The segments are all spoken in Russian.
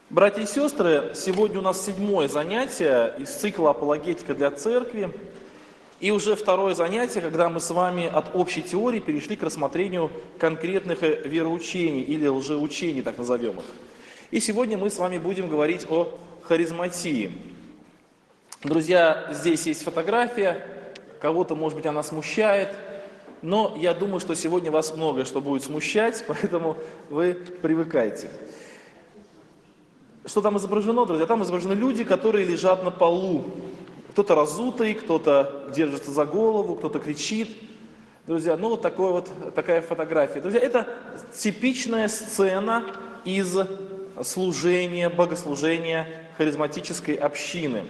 Братья и сестры, сегодня у нас 7-е занятие из цикла «Апологетика для церкви». И уже 2-е занятие, когда мы с вами от общей теории перешли к рассмотрению конкретных вероучений или лжеучений, так назовем их. И сегодня мы с вами будем говорить о харизматии. Друзья, здесь есть фотография, кого-то, может быть, она смущает, но я думаю, что сегодня вас многое что будет смущать, поэтому вы привыкайте. Что там изображено, друзья? Там изображены люди, которые лежат на полу. Кто-то разутый, кто-то держится за голову, кто-то кричит. Друзья, ну вот такая фотография. Друзья, это типичная сцена из служения, богослужения харизматической общины.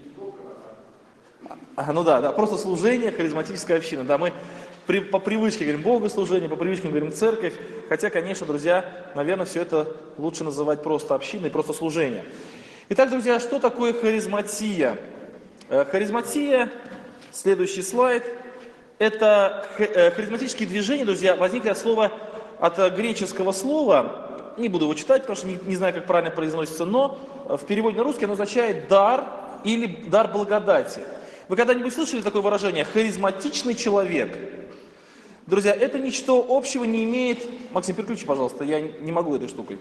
Ну да, просто служение харизматической общины. Да, мы по привычке говорим богослужение, по привычке говорим церковь. Хотя, конечно, друзья, наверное, все это лучше называть просто общиной, просто служение. Итак, друзья, что такое харизматия? Харизматия, следующий слайд, это харизматические движения, друзья, возникли от греческого слова, не буду его читать, потому что не знаю, как правильно произносится, но в переводе на русский оно означает дар или дар благодати. Вы когда-нибудь слышали такое выражение «харизматичный человек»? Друзья, это ничто общего не имеет... Максим, переключи, пожалуйста, я не могу этой штукой.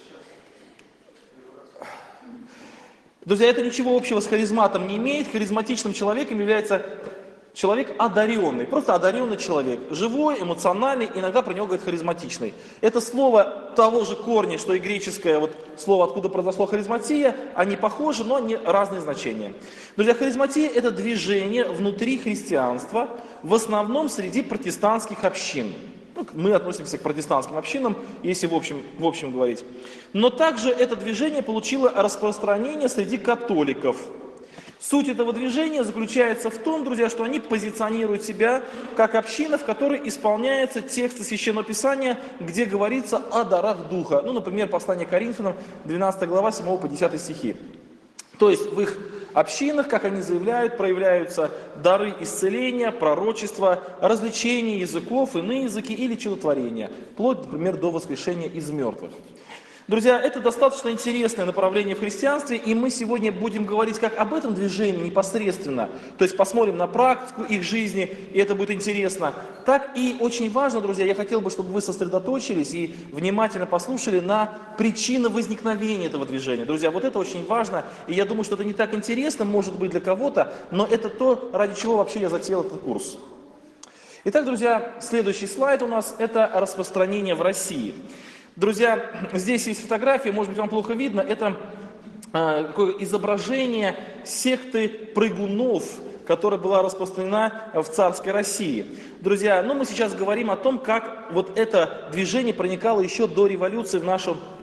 Друзья, это ничего общего с харизматом не имеет. Харизматичным человеком является человек одаренный, просто одаренный человек. Живой, эмоциональный, иногда про него говорят харизматичный. Это слово того же корня, что и греческое слово, откуда произошло харизматия, они похожи, но они разные значения. Друзья, харизматия – это движение внутри христианства, в основном среди протестантских общин. Мы относимся к протестантским общинам, если в общем говорить. Но также это движение получило распространение среди католиков. Суть этого движения заключается в том, друзья, что они позиционируют себя как община, в которой исполняются тексты Священного Писания, где говорится о дарах Духа. Например, послание Коринфянам, 12 глава, 7 по 10 стихи. То есть в их общинах, как они заявляют, проявляются дары исцеления, пророчества, развлечения языков, иные языки или чудотворения, вплоть, например, до воскрешения из мертвых. Друзья, это достаточно интересное направление в христианстве, и мы сегодня будем говорить как об этом движении непосредственно, то есть посмотрим на практику их жизни, и это будет интересно. Так и очень важно, друзья, я хотел бы, чтобы вы сосредоточились и внимательно послушали на причины возникновения этого движения. Друзья, это очень важно, и я думаю, что это не так интересно, может быть, для кого-то, но это то, ради чего вообще я затеял этот курс. Итак, друзья, следующий слайд у нас – это распространение в России. Друзья, здесь есть фотография, может быть, вам плохо видно, это такое изображение секты прыгунов, которая была распространена в царской России. Друзья, мы сейчас говорим о том, как это движение проникало еще до революции в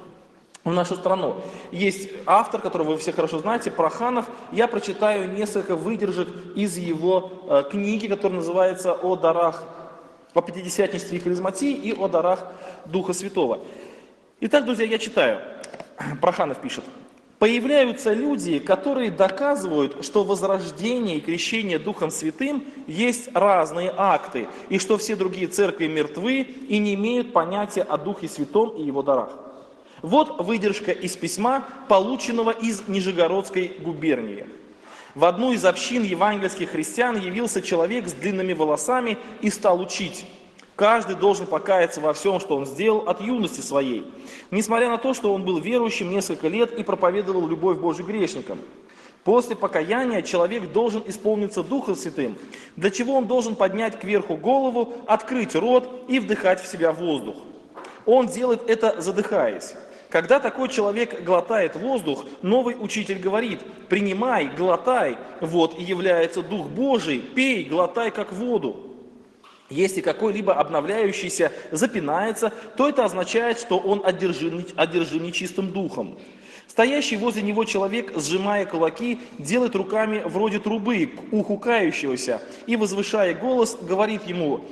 нашу страну. Есть автор, которого вы все хорошо знаете, Проханов. Я прочитаю несколько выдержек из его книги, которая называется «О дарах, о пятидесятничестве и харизматии и о дарах Духа Святого». Итак, друзья, я читаю. Проханов пишет. «Появляются люди, которые доказывают, что возрождение и крещение Духом Святым есть разные акты, и что все другие церкви мертвы и не имеют понятия о Духе Святом и его дарах». Вот выдержка из письма, полученного из Нижегородской губернии. В одну из общин евангельских христиан явился человек с длинными волосами и стал учить. Каждый должен покаяться во всем, что он сделал от юности своей, несмотря на то, что он был верующим несколько лет и проповедовал любовь Божию грешникам. После покаяния человек должен исполниться Духом Святым, для чего он должен поднять кверху голову, открыть рот и вдыхать в себя воздух. Он делает это, задыхаясь. Когда такой человек глотает воздух, новый учитель говорит: «Принимай, глотай, вот и является Дух Божий, пей, глотай, как воду». Если какой-либо обновляющийся запинается, то это означает, что он одержим нечистым духом. Стоящий возле него человек, сжимая кулаки, делает руками вроде трубы к уху кающегося и, возвышая голос, говорит ему: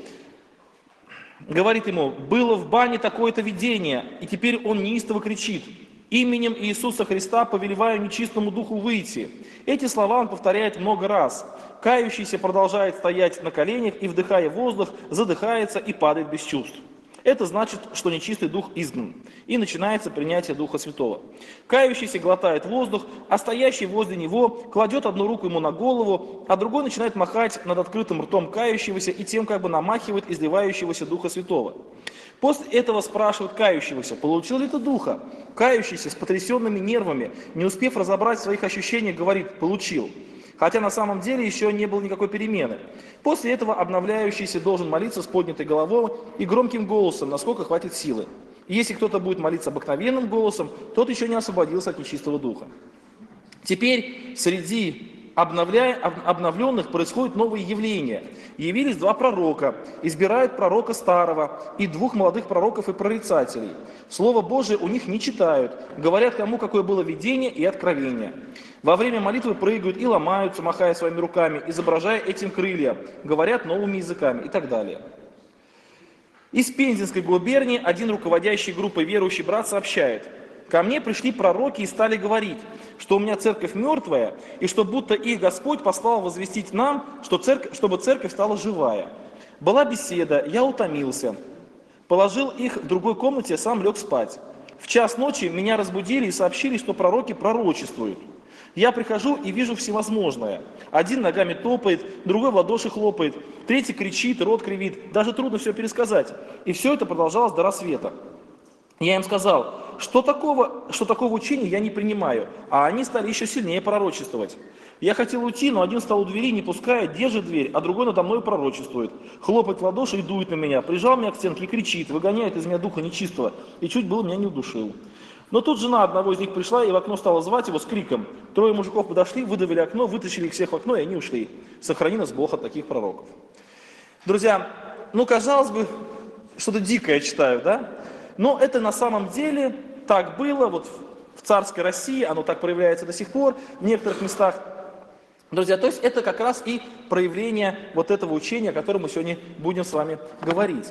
«Было в бане такое-то видение», и теперь он неистово кричит: «Именем Иисуса Христа повелеваю нечистому духу выйти». Эти слова он повторяет много раз. Кающийся продолжает стоять на коленях и, вдыхая воздух, задыхается и падает без чувств. Это значит, что нечистый дух изгнан, и начинается принятие Духа Святого. Кающийся глотает воздух, а стоящий возле него кладет одну руку ему на голову, а другой начинает махать над открытым ртом кающегося и тем как бы намахивает изливающегося Духа Святого. После этого спрашивают кающегося, получил ли ты Духа? Кающийся с потрясенными нервами, не успев разобрать своих ощущений, говорит: получил. Хотя на самом деле еще не было никакой перемены. После этого обновляющийся должен молиться с поднятой головой и громким голосом, насколько хватит силы. И если кто-то будет молиться обыкновенным голосом, тот еще не освободился от нечистого духа. Теперь среди обновленных происходит новые явления. Явились два пророка, избирают пророка старого и двух молодых пророков и прорицателей. Слово Божие у них не читают, говорят, кому какое было видение и откровение. Во время молитвы прыгают и ломаются, махая своими руками, изображая этим крылья, говорят новыми языками и так далее. Из Пензенской губернии один руководящий группой верующий брат сообщает: ко мне пришли пророки и стали говорить, что у меня церковь мертвая, и что будто их Господь послал возвестить нам, чтобы церковь стала живая. Была беседа, я утомился. Положил их в другой комнате, сам лег спать. В час ночи меня разбудили и сообщили, что пророки пророчествуют. Я прихожу и вижу всевозможное. Один ногами топает, другой в ладоши хлопает, третий кричит, рот кривит. Даже трудно все пересказать. И все это продолжалось до рассвета. Я им сказал, что такого учения я не принимаю, а они стали еще сильнее пророчествовать. Я хотел уйти, но один стал у двери, не пуская, держит дверь, а другой надо мной пророчествует. Хлопает в ладоши и дует на меня, прижал меня к стенке и кричит, выгоняет из меня духа нечистого, и чуть было меня не удушил. Но тут жена одного из них пришла и в окно стала звать его с криком. Трое мужиков подошли, выдавили окно, вытащили их всех в окно, и они ушли. Сохрани нас Бог от таких пророков. Друзья, казалось бы, что-то дикое читаю, да? Но это на самом деле так было, вот в царской России, оно так проявляется до сих пор в некоторых местах. Друзья, то есть это как раз и проявление вот этого учения, о котором мы сегодня будем с вами говорить.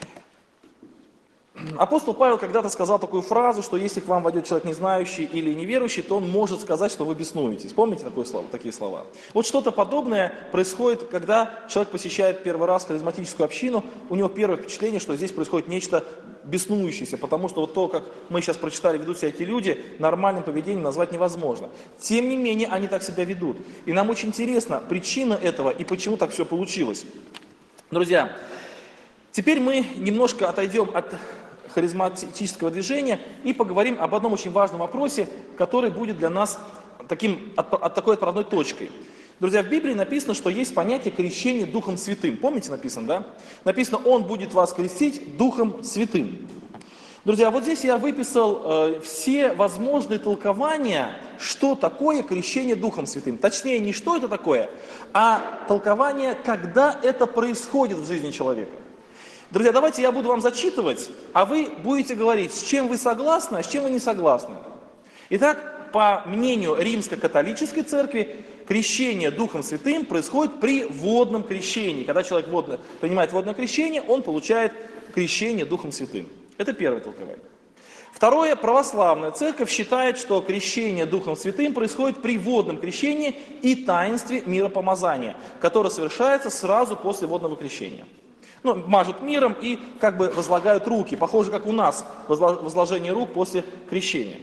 Апостол Павел когда-то сказал такую фразу, что если к вам войдет человек не знающий или неверующий, то он может сказать, что вы беснуетесь. Помните такие слова? Вот что-то подобное происходит, когда человек посещает первый раз харизматическую общину, у него первое впечатление, что здесь происходит нечто беснующееся, потому что вот то, как мы сейчас прочитали, ведут себя эти люди, нормальным поведением назвать невозможно. Тем не менее, они так себя ведут. И нам очень интересна причина этого и почему так все получилось. Друзья, теперь мы немножко отойдем от харизматического движения и поговорим об одном очень важном вопросе, который будет для нас такой отправной точкой. Друзья, в Библии написано, что есть понятие крещения Духом Святым. Помните, написано, да? Написано, Он будет вас крестить Духом Святым. Друзья, вот здесь я выписал все возможные толкования, что такое крещение Духом Святым. Точнее, не что это такое, а толкование, когда это происходит в жизни человека. Друзья, давайте я буду вам зачитывать, а вы будете говорить, с чем вы согласны, а с чем вы не согласны. Итак, по мнению Римско-католической церкви, крещение Духом Святым происходит при водном крещении. Когда человек принимает водное крещение, он получает крещение Духом Святым. Это первое толкование. Второе, православная церковь считает, что крещение Духом Святым происходит при водном крещении и таинстве миропомазания, которое совершается сразу после водного крещения. Мажут миром и как бы возлагают руки, похоже, как у нас возложение рук после крещения.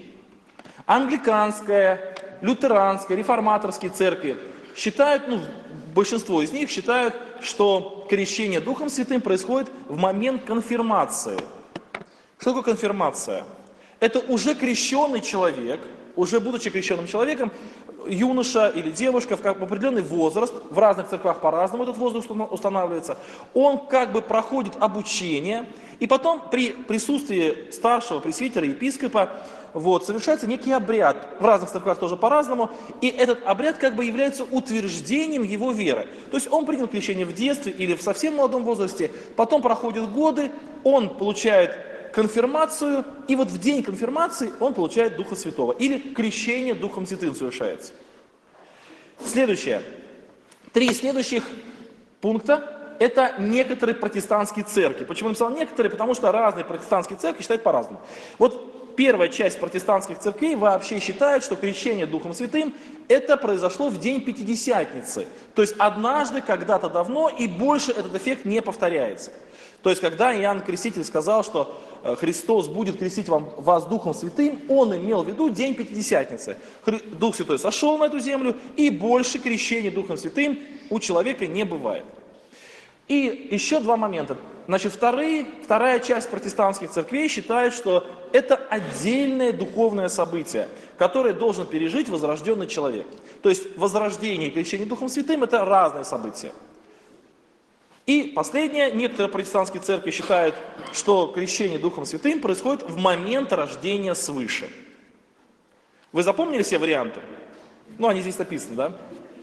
Англиканская, лютеранская, реформаторские церкви считают, большинство из них считают, что крещение Духом Святым происходит в момент конфирмации. Что такое конфирмация? Это уже крещенный человек, уже будучи крещенным человеком, юноша или девушка в определенный возраст, в разных церквях по-разному этот возраст устанавливается, он как бы проходит обучение, и потом при присутствии старшего пресвитера, епископа, совершается некий обряд, в разных церквях тоже по-разному, и этот обряд как бы является утверждением его веры. То есть он принял крещение в детстве или в совсем молодом возрасте, потом проходят годы, он получает конфирмацию, и вот в день конфирмации он получает Духа Святого. Или крещение Духом Святым совершается. Следующее. 3 следующих пункта – это некоторые протестантские церкви. Почему я написал некоторые? Потому что разные протестантские церкви считают по-разному. Вот первая часть протестантских церквей вообще считает, что крещение Духом Святым – это произошло в день Пятидесятницы. То есть однажды, когда-то давно, и больше этот эффект не повторяется. То есть когда Иоанн Креститель сказал, что Христос будет крестить вас Духом Святым, он имел в виду день Пятидесятницы. Дух Святой сошел на эту землю, и больше крещения Духом Святым у человека не бывает. И еще два момента. Значит, вторая часть протестантских церквей считает, что это отдельное духовное событие, которое должен пережить возрожденный человек. То есть возрождение и крещение Духом Святым – это разные события. И последнее, некоторые протестантские церкви считают, что крещение Духом Святым происходит в момент рождения свыше. Вы запомнили все варианты? Ну, они здесь написаны, да?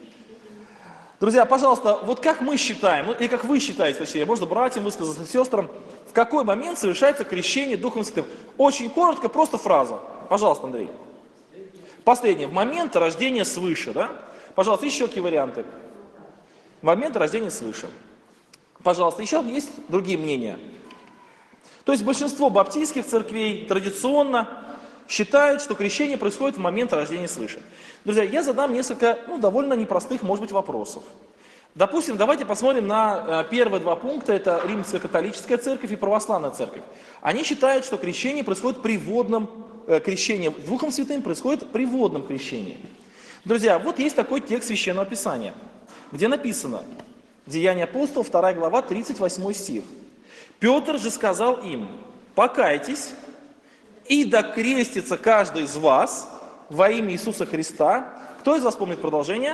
Друзья, пожалуйста, вот как мы считаем, ну, или как вы считаете, точнее, можно братьям высказаться, сестрам, в какой момент совершается крещение Духом Святым? Очень коротко, просто фраза. Пожалуйста, Андрей. Последнее, в момент рождения свыше, да? Пожалуйста, еще какие варианты? В момент рождения свыше. Пожалуйста, еще есть другие мнения. То есть большинство баптистских церквей традиционно считают, что крещение происходит в момент рождения свыше. Друзья, я задам несколько, довольно непростых, может быть, вопросов. Допустим, давайте посмотрим на первые два пункта, это Римская католическая церковь и православная церковь. Они считают, что крещение происходит при водном крещении, Духом Святым происходит при водном крещении. Друзья, вот есть такой текст Священного Писания, где написано, Деяния апостолов, 2 глава, 38 стих. «Петр же сказал им, покайтесь, и да крестится каждый из вас во имя Иисуса Христа». Кто из вас помнит продолжение?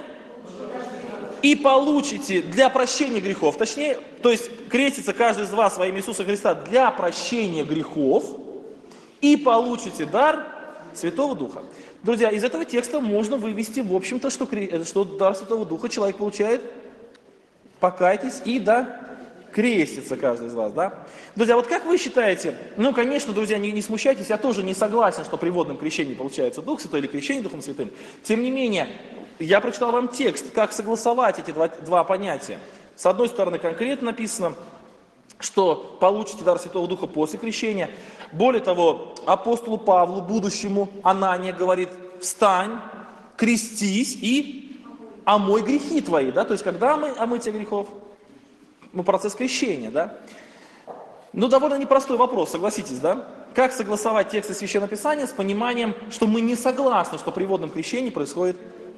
«И получите для прощения грехов». Точнее, то есть крестится каждый из вас во имя Иисуса Христа для прощения грехов, и получите дар Святого Духа. Друзья, из этого текста можно вывести, в общем-то, что дар Святого Духа человек получает. Покайтесь, и да крестится каждый из вас, да? Друзья, вот как вы считаете, конечно, друзья, не смущайтесь, я тоже не согласен, что при водном крещении получается Дух Святой или крещение Духом Святым. Тем не менее, я прочитал вам текст, как согласовать эти два понятия. С одной стороны, конкретно написано, что получите дар Святого Духа после крещения. Более того, апостолу Павлу, будущему, Анания говорит, встань, крестись и омой грехи твои, да, то есть когда омытие грехов? Процесс крещения, да. Довольно непростой вопрос, согласитесь, да. Как согласовать тексты Священного Писания с пониманием, что мы не согласны, что при водном крещении происходит?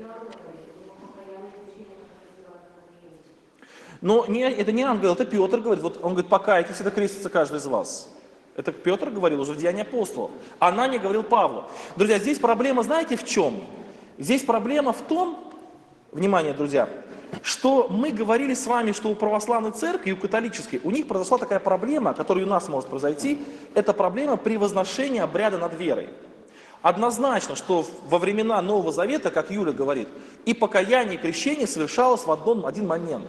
Но это не ангел, это Петр говорит, вот он говорит, покайтесь, это крестится каждый из вас. Это Петр говорил уже в Деянии апостолов. Анания говорил Павлу. Друзья, здесь проблема, знаете, в чем? Здесь проблема в том, внимание, друзья, что мы говорили с вами, что у православной церкви и у католической, у них произошла такая проблема, которая у нас может произойти, это проблема превозношения обряда над верой. Однозначно, что во времена Нового Завета, как Юля говорит, и покаяние, и крещение совершалось в один момент.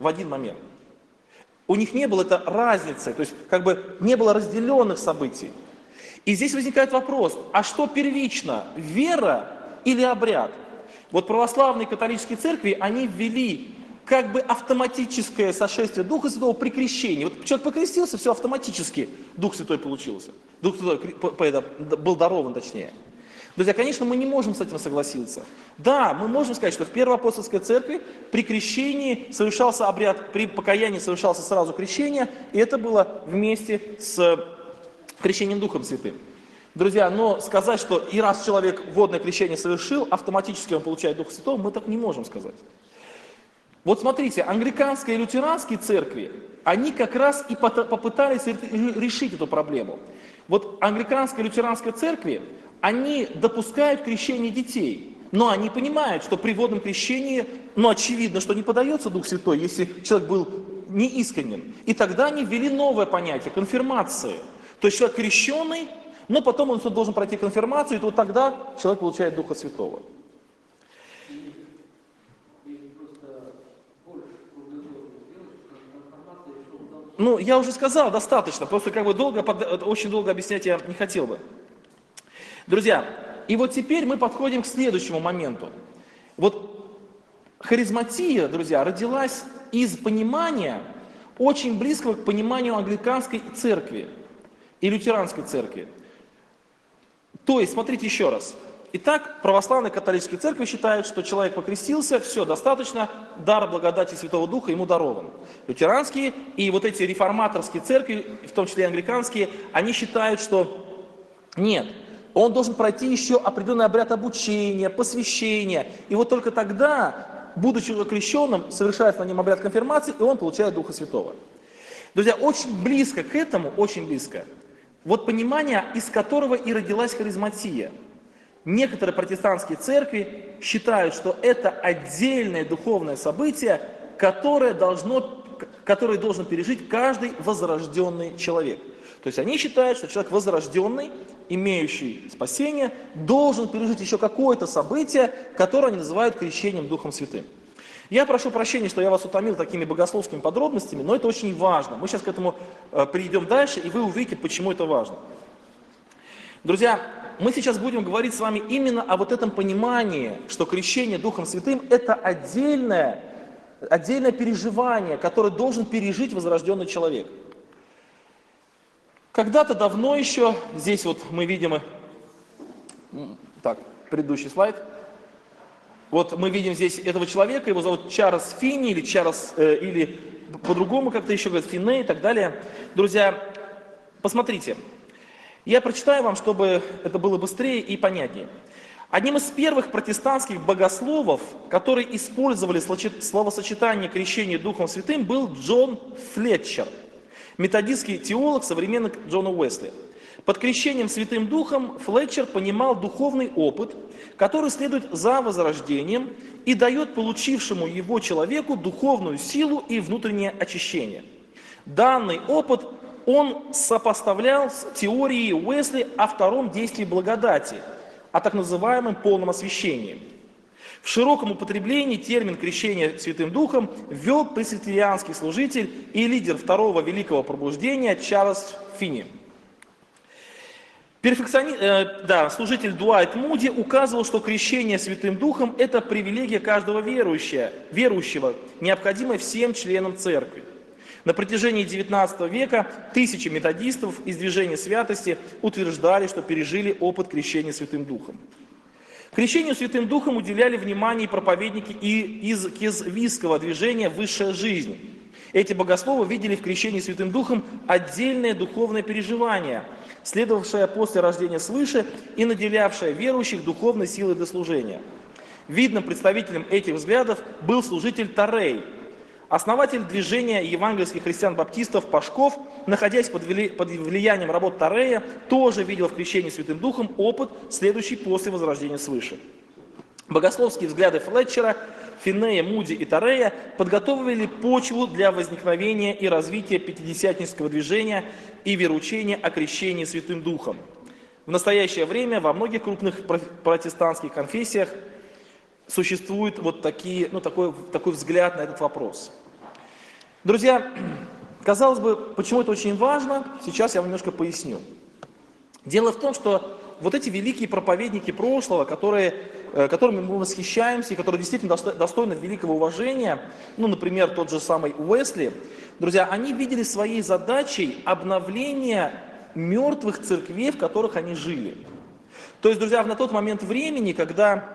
У них не было этой разницы, то есть не было разделенных событий. И здесь возникает вопрос, а что первично, вера или обряд? Вот православные католические церкви, они ввели автоматическое сошествие Духа Святого при крещении. Вот человек покрестился, все автоматически Дух Святой получился. Дух Святой был дарован, точнее. Друзья, конечно, мы не можем с этим согласиться. Да, мы можем сказать, что в Первой апостольской церкви при крещении совершался обряд, при покаянии совершался сразу крещение, и это было вместе с крещением Духом Святым. Друзья, но сказать, что и раз человек водное крещение совершил, автоматически он получает Духа Святого, мы так не можем сказать. Вот смотрите, англиканские и лютеранские церкви, они как раз и попытались решить эту проблему. Вот англиканская и лютеранская церкви, они допускают крещение детей, но они понимают, что при водном крещении, очевидно, что не подается Дух Святой, если человек был неискренен. И тогда они ввели новое понятие – конфирмации. То есть человек крещенный, но потом он должен пройти конфирмацию, и то тогда человек получает Духа Святого. Я уже сказал, достаточно, просто очень долго объяснять я не хотел бы. Друзья, и вот теперь мы подходим к следующему моменту. Вот харизматия, друзья, родилась из понимания, очень близкого к пониманию англиканской церкви и лютеранской церкви. То есть, смотрите еще раз, Итак, православные католические церкви считают, что человек покрестился, все, достаточно, дар благодати Святого Духа ему дарован. Лютеранские и вот эти реформаторские церкви, в том числе и англиканские, они считают, что нет, он должен пройти еще определенный обряд обучения, посвящения, и вот только тогда, будучи уже крещенным, совершается на нем обряд конфирмации, и он получает Духа Святого. Друзья, очень близко к этому, очень близко, вот понимание, из которого и родилась харизматия. Некоторые протестантские церкви считают, что это отдельное духовное событие, которое должен пережить каждый возрожденный человек. То есть они считают, что человек возрожденный, имеющий спасение, должен пережить еще какое-то событие, которое они называют крещением Духом Святым. Я прошу прощения, что я вас утомил такими богословскими подробностями, но это очень важно. Мы сейчас к этому перейдем дальше, и вы увидите, почему это важно. Друзья, мы сейчас будем говорить с вами именно о вот этом понимании, что крещение Духом Святым – это отдельное переживание, которое должен пережить возрожденный человек. Когда-то давно еще, здесь вот мы видим, так, предыдущий слайд, вот мы видим здесь этого человека, его зовут Чарльз Финни, или по-другому как-то еще говорят, Финне и так далее. Друзья, посмотрите. Я прочитаю вам, чтобы это было быстрее и понятнее. Одним из первых протестантских богословов, которые использовали словосочетание крещения Духом Святым, был Джон Флетчер, методистский теолог, современник Джона Уэсли. Под крещением Святым Духом Флетчер понимал духовный опыт, который следует за возрождением и дает получившему его человеку духовную силу и внутреннее очищение. Данный опыт он сопоставлял с теорией Уэсли о втором действии благодати, о так называемом полном освящении. В широком употреблении термин крещения Святым Духом ввел пресвитерианский служитель и лидер второго великого пробуждения Чарльз Финни. Служитель Дуайт Муди указывал, что крещение Святым Духом – это привилегия каждого верующего, необходимая всем членам церкви. На протяжении XIX века тысячи методистов из движения святости утверждали, что пережили опыт крещения Святым Духом. Крещению Святым Духом уделяли внимание проповедники и из кезвистского движения «Высшая жизнь». Эти богословы видели в крещении Святым Духом отдельное духовное переживание, следовавшее после рождения свыше и наделявшее верующих духовной силой для служения. Видным представителем этих взглядов был служитель Торрей, основатель движения евангельских христиан-баптистов Пашков, находясь под влиянием работ Торрея, тоже видел в крещении Святым Духом опыт, следующий после возрождения свыше. Богословские взгляды Флетчера, Финнея, Муди и Торрея подготовили почву для возникновения и развития пятидесятнического движения и вероучения о крещении Святым Духом. В настоящее время во многих крупных протестантских конфессиях существует вот такой взгляд на этот вопрос. Друзья, казалось бы, почему это очень важно, сейчас я вам немножко поясню. Дело в том, что вот эти великие проповедники прошлого, которыми мы восхищаемся и которые действительно достойны великого уважения, например, тот же самый Уэсли, друзья, они видели своей задачей обновление мертвых церквей, в которых они жили. То есть, друзья, на тот момент времени, когда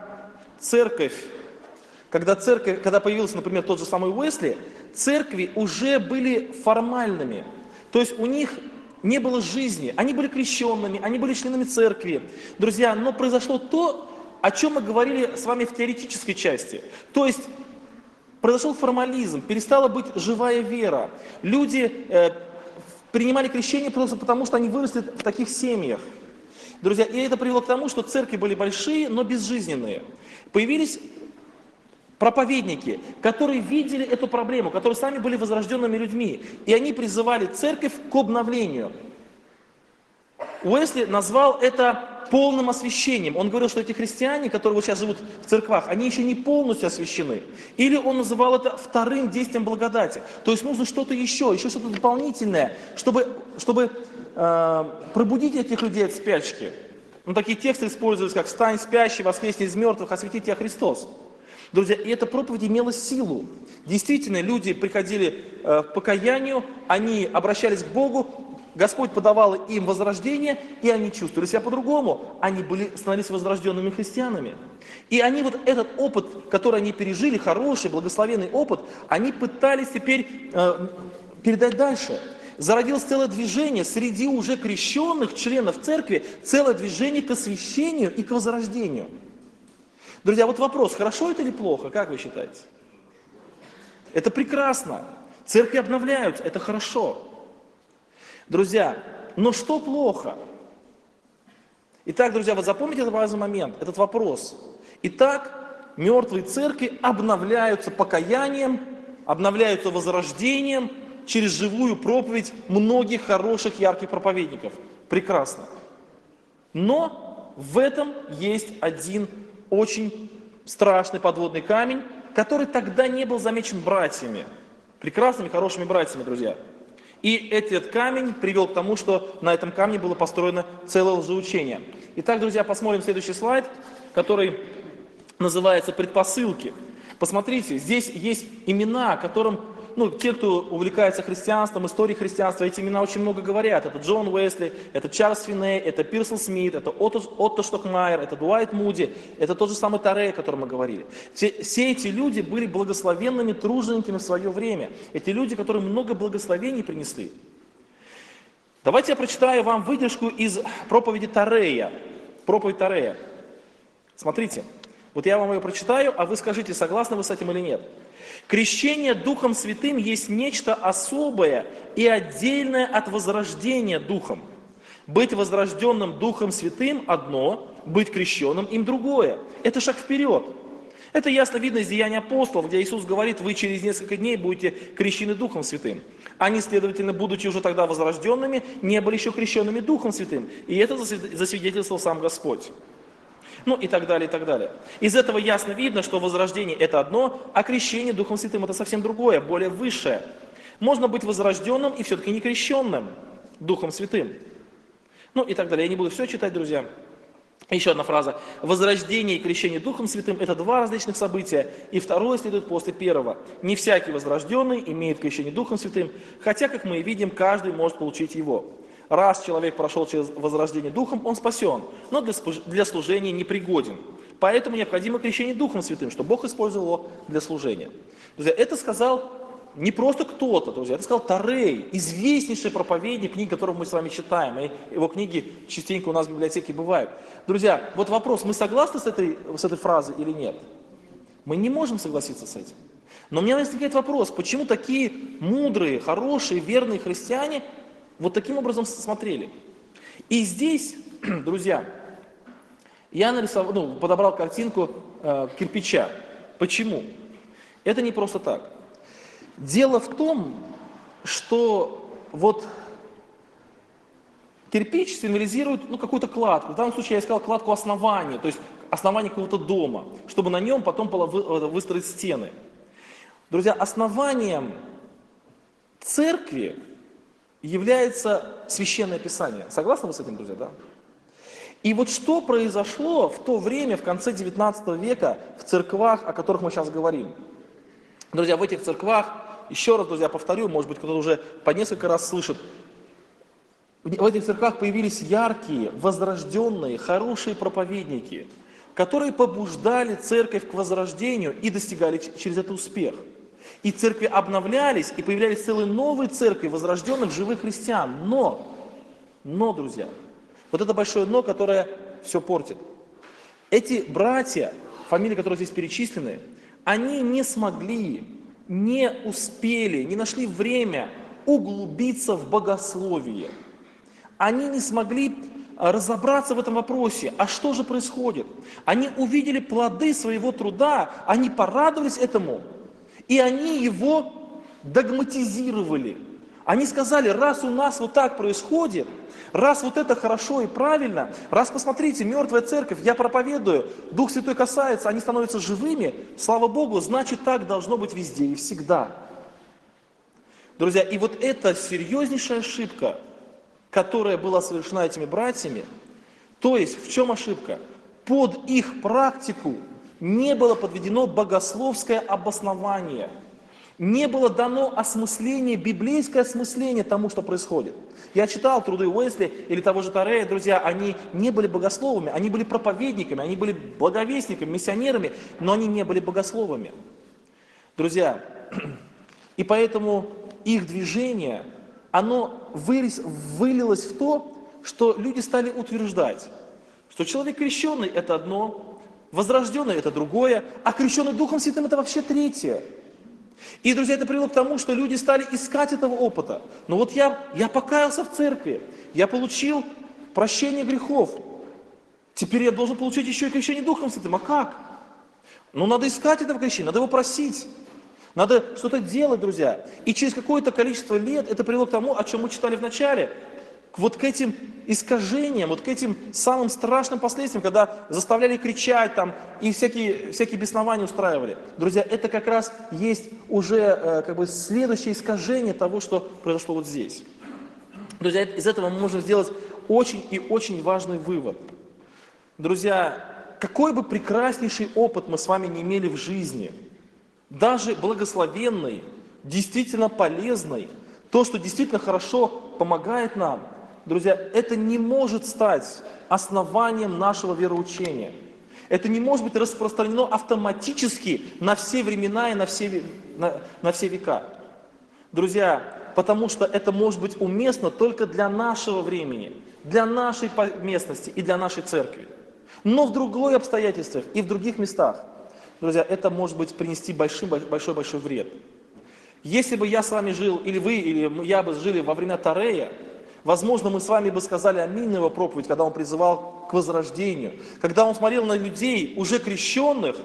появился, например, тот же самый Уэсли, церкви уже были формальными. То есть у них не было жизни, они были крещенными, они были членами церкви. Друзья, но произошло то, о чем мы говорили с вами в теоретической части. То есть произошел формализм, перестала быть живая вера. Люди принимали крещение просто потому, что они выросли в таких семьях. Друзья, и это привело к тому, что церкви были большие, но безжизненные. Появились проповедники, которые видели эту проблему, которые сами были возрожденными людьми, и они призывали церковь к обновлению. Уэсли назвал это полным освящением. Он говорил, что эти христиане, которые вот сейчас живут в церквах, они еще не полностью освящены. Или он называл это вторым действием благодати. То есть нужно что-то еще что-то дополнительное, чтобы пробудить этих людей от спячки. Такие тексты используются, как «Встань, спящий, воскресни из мертвых, освети тебя Христос». Друзья, и эта проповедь имела силу. Действительно, люди приходили к покаянию, они обращались к Богу, Господь подавал им возрождение, и они чувствовали себя по-другому. Они становились возрожденными христианами. И они вот этот опыт, который они пережили, хороший, благословенный опыт, они пытались теперь передать дальше. Зародилось целое движение среди уже крещенных членов церкви, целое движение к освящению и к возрождению. Друзья, вот вопрос, хорошо это или плохо, как вы считаете? Это прекрасно. Церкви обновляются, это хорошо. Друзья, но что плохо? Итак, друзья, вот запомните этот важный момент, этот вопрос. Итак, мертвые церкви обновляются покаянием, обновляются возрождением через живую проповедь многих хороших, ярких проповедников. Прекрасно. Но в этом есть один очень страшный подводный камень, который тогда не был замечен братьями, прекрасными, хорошими братьями, друзья. И этот камень привел к тому, что на этом камне было построено целое лжеучение. Итак, друзья, посмотрим следующий слайд, который называется «Предпосылки». Посмотрите, здесь есть имена, которым, те, кто увлекается христианством, историей христианства, эти имена очень много говорят. Это Джон Уэсли, это Чарльз Финней, это Пирсел Смит, это Отто Штокмайер, это Дуайт Муди, это тот же самый Торрей, о котором мы говорили. Все эти люди были благословенными тружениками в свое время. Эти люди, которые много благословений принесли. Давайте я прочитаю вам выдержку из проповеди Торрея. Проповедь Торрея. Смотрите, вот я вам ее прочитаю, а вы скажите, согласны вы с этим или нет. Крещение Духом Святым есть нечто особое и отдельное от возрождения Духом. Быть возрожденным Духом Святым одно, быть крещенным им другое. Это шаг вперед. Это ясно видно из Деяний апостолов, где Иисус говорит, вы через несколько дней будете крещены Духом Святым. Они, следовательно, будучи уже тогда возрожденными, не были еще крещенными Духом Святым. И это засвидетельствовал сам Господь. И так далее, и так далее. Из этого ясно видно, что возрождение это одно, а крещение Духом Святым это совсем другое, более высшее. Можно быть возрожденным и все-таки не крещенным Духом Святым. И так далее. Я не буду все читать, друзья. Еще одна фраза. Возрождение и крещение Духом Святым это два различных события, и второе следует после первого. Не всякий возрожденный имеет крещение Духом Святым, хотя, как мы и видим, каждый может получить его. Раз человек прошел через возрождение Духом, он спасен, но для служения непригоден. Поэтому необходимо крещение Духом Святым, чтобы Бог использовал его для служения. Друзья, это сказал не просто кто-то, друзья, это сказал Торрей, известнейший проповедник, книг, которых мы с вами читаем, и его книги частенько у нас в библиотеке бывают. Друзья, вот вопрос, мы согласны с этой фразой или нет? Мы не можем согласиться с этим. Но у меня возникает вопрос, почему такие мудрые, хорошие, верные христиане вот таким образом смотрели. И здесь, друзья, я подобрал картинку кирпича. Почему? Это не просто так. Дело в том, что вот кирпич символизирует какую-то кладку. В данном случае я искал кладку основания, то есть основание какого-то дома, чтобы на нем потом выстроить стены. Друзья, основанием церкви является Священное Писание. Согласны вы с этим, друзья, да? И вот что произошло в то время, в конце 19 века, в церквах, о которых мы сейчас говорим. Друзья, в этих церквах, еще раз, друзья, повторю, может быть, кто-то уже по несколько раз слышит, в этих церквах появились яркие, возрожденные, хорошие проповедники, которые побуждали церковь к возрождению и достигали через это успех. И церкви обновлялись, и появлялись целые новые церкви возрожденных живых христиан. Но, друзья, вот это большое но, которое все портит. Эти братья, фамилии, которые здесь перечислены, они не смогли, не успели, не нашли время углубиться в богословие. Они не смогли разобраться в этом вопросе. А что же происходит? Они увидели плоды своего труда, они порадовались этому. И они его догматизировали. Они сказали, раз у нас вот так происходит, раз вот это хорошо и правильно, раз, посмотрите, мертвая церковь, я проповедую, Дух Святой касается, они становятся живыми, слава Богу, значит так должно быть везде и всегда. Друзья, и вот это серьезнейшая ошибка, которая была совершена этими братьями, то есть в чем ошибка? Под их практику не было подведено богословское обоснование. Не было дано осмысление, библейское осмысление тому, что происходит. Я читал труды Уэсли или того же Тарея, друзья, они не были богословами, они были проповедниками, они были благовестниками, миссионерами, но они не были богословами. Друзья, и поэтому их движение, оно вылилось в то, что люди стали утверждать, что человек крещенный – это одно, возрожденный – это другое, а крещенный Духом Святым – это вообще третье. И, друзья, это привело к тому, что люди стали искать этого опыта. Но вот я покаялся в церкви, я получил прощение грехов. Теперь я должен получить еще и крещение Духом Святым. А как? Ну, надо искать этого крещения, надо его просить. Надо что-то делать, друзья. И через какое-то количество лет это привело к тому, о чем мы читали в начале. Вот к этим искажениям, вот к этим самым страшным последствиям, когда заставляли кричать там и всякие беснования устраивали. Друзья, это как раз есть уже следующее искажение того, что произошло вот здесь. Друзья, из этого мы можем сделать очень и очень важный вывод. Друзья, какой бы прекраснейший опыт мы с вами не имели в жизни, даже благословенный, действительно полезный, то, что действительно хорошо помогает нам, друзья, это не может стать основанием нашего вероучения. Это не может быть распространено автоматически на все времена и на все века. Друзья, потому что это может быть уместно только для нашего времени, для нашей местности и для нашей церкви. Но в других обстоятельствах и в других местах, друзья, это может быть принести большой вред. Если бы я с вами жил, или вы, или я бы жили во времена Тарея, возможно, мы с вами бы сказали аминь на его проповедь, когда он призывал к возрождению. Когда он смотрел на людей, уже крещенных,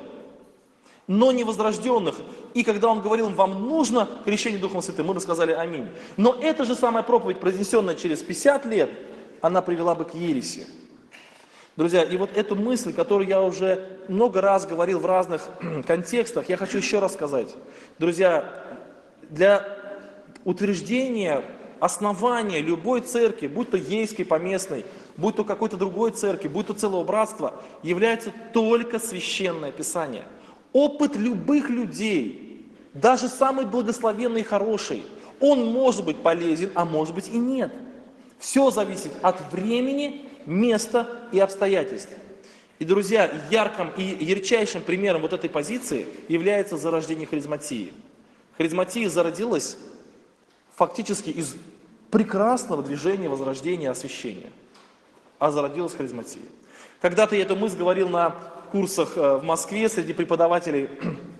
но не возрожденных. И когда он говорил им, вам нужно крещение Духом Святым, мы бы сказали аминь. Но эта же самая проповедь, произнесенная через 50 лет, она привела бы к ереси. Друзья, и вот эту мысль, которую я уже много раз говорил в разных контекстах, я хочу еще раз сказать. Друзья, для утверждения основания любой церкви, будь то ейской, поместной, будь то какой-то другой церкви, будь то целого братства, является только Священное Писание. Опыт любых людей, даже самый благословенный и хороший, он может быть полезен, а может быть и нет. Все зависит от времени, места и обстоятельств. И, друзья, ярким и ярчайшим примером вот этой позиции является зарождение харизматии. Харизматия зародилась фактически из прекрасного движения возрождения освящения. А зародилась харизматия. Когда-то я эту мысль говорил на курсах в Москве среди преподавателей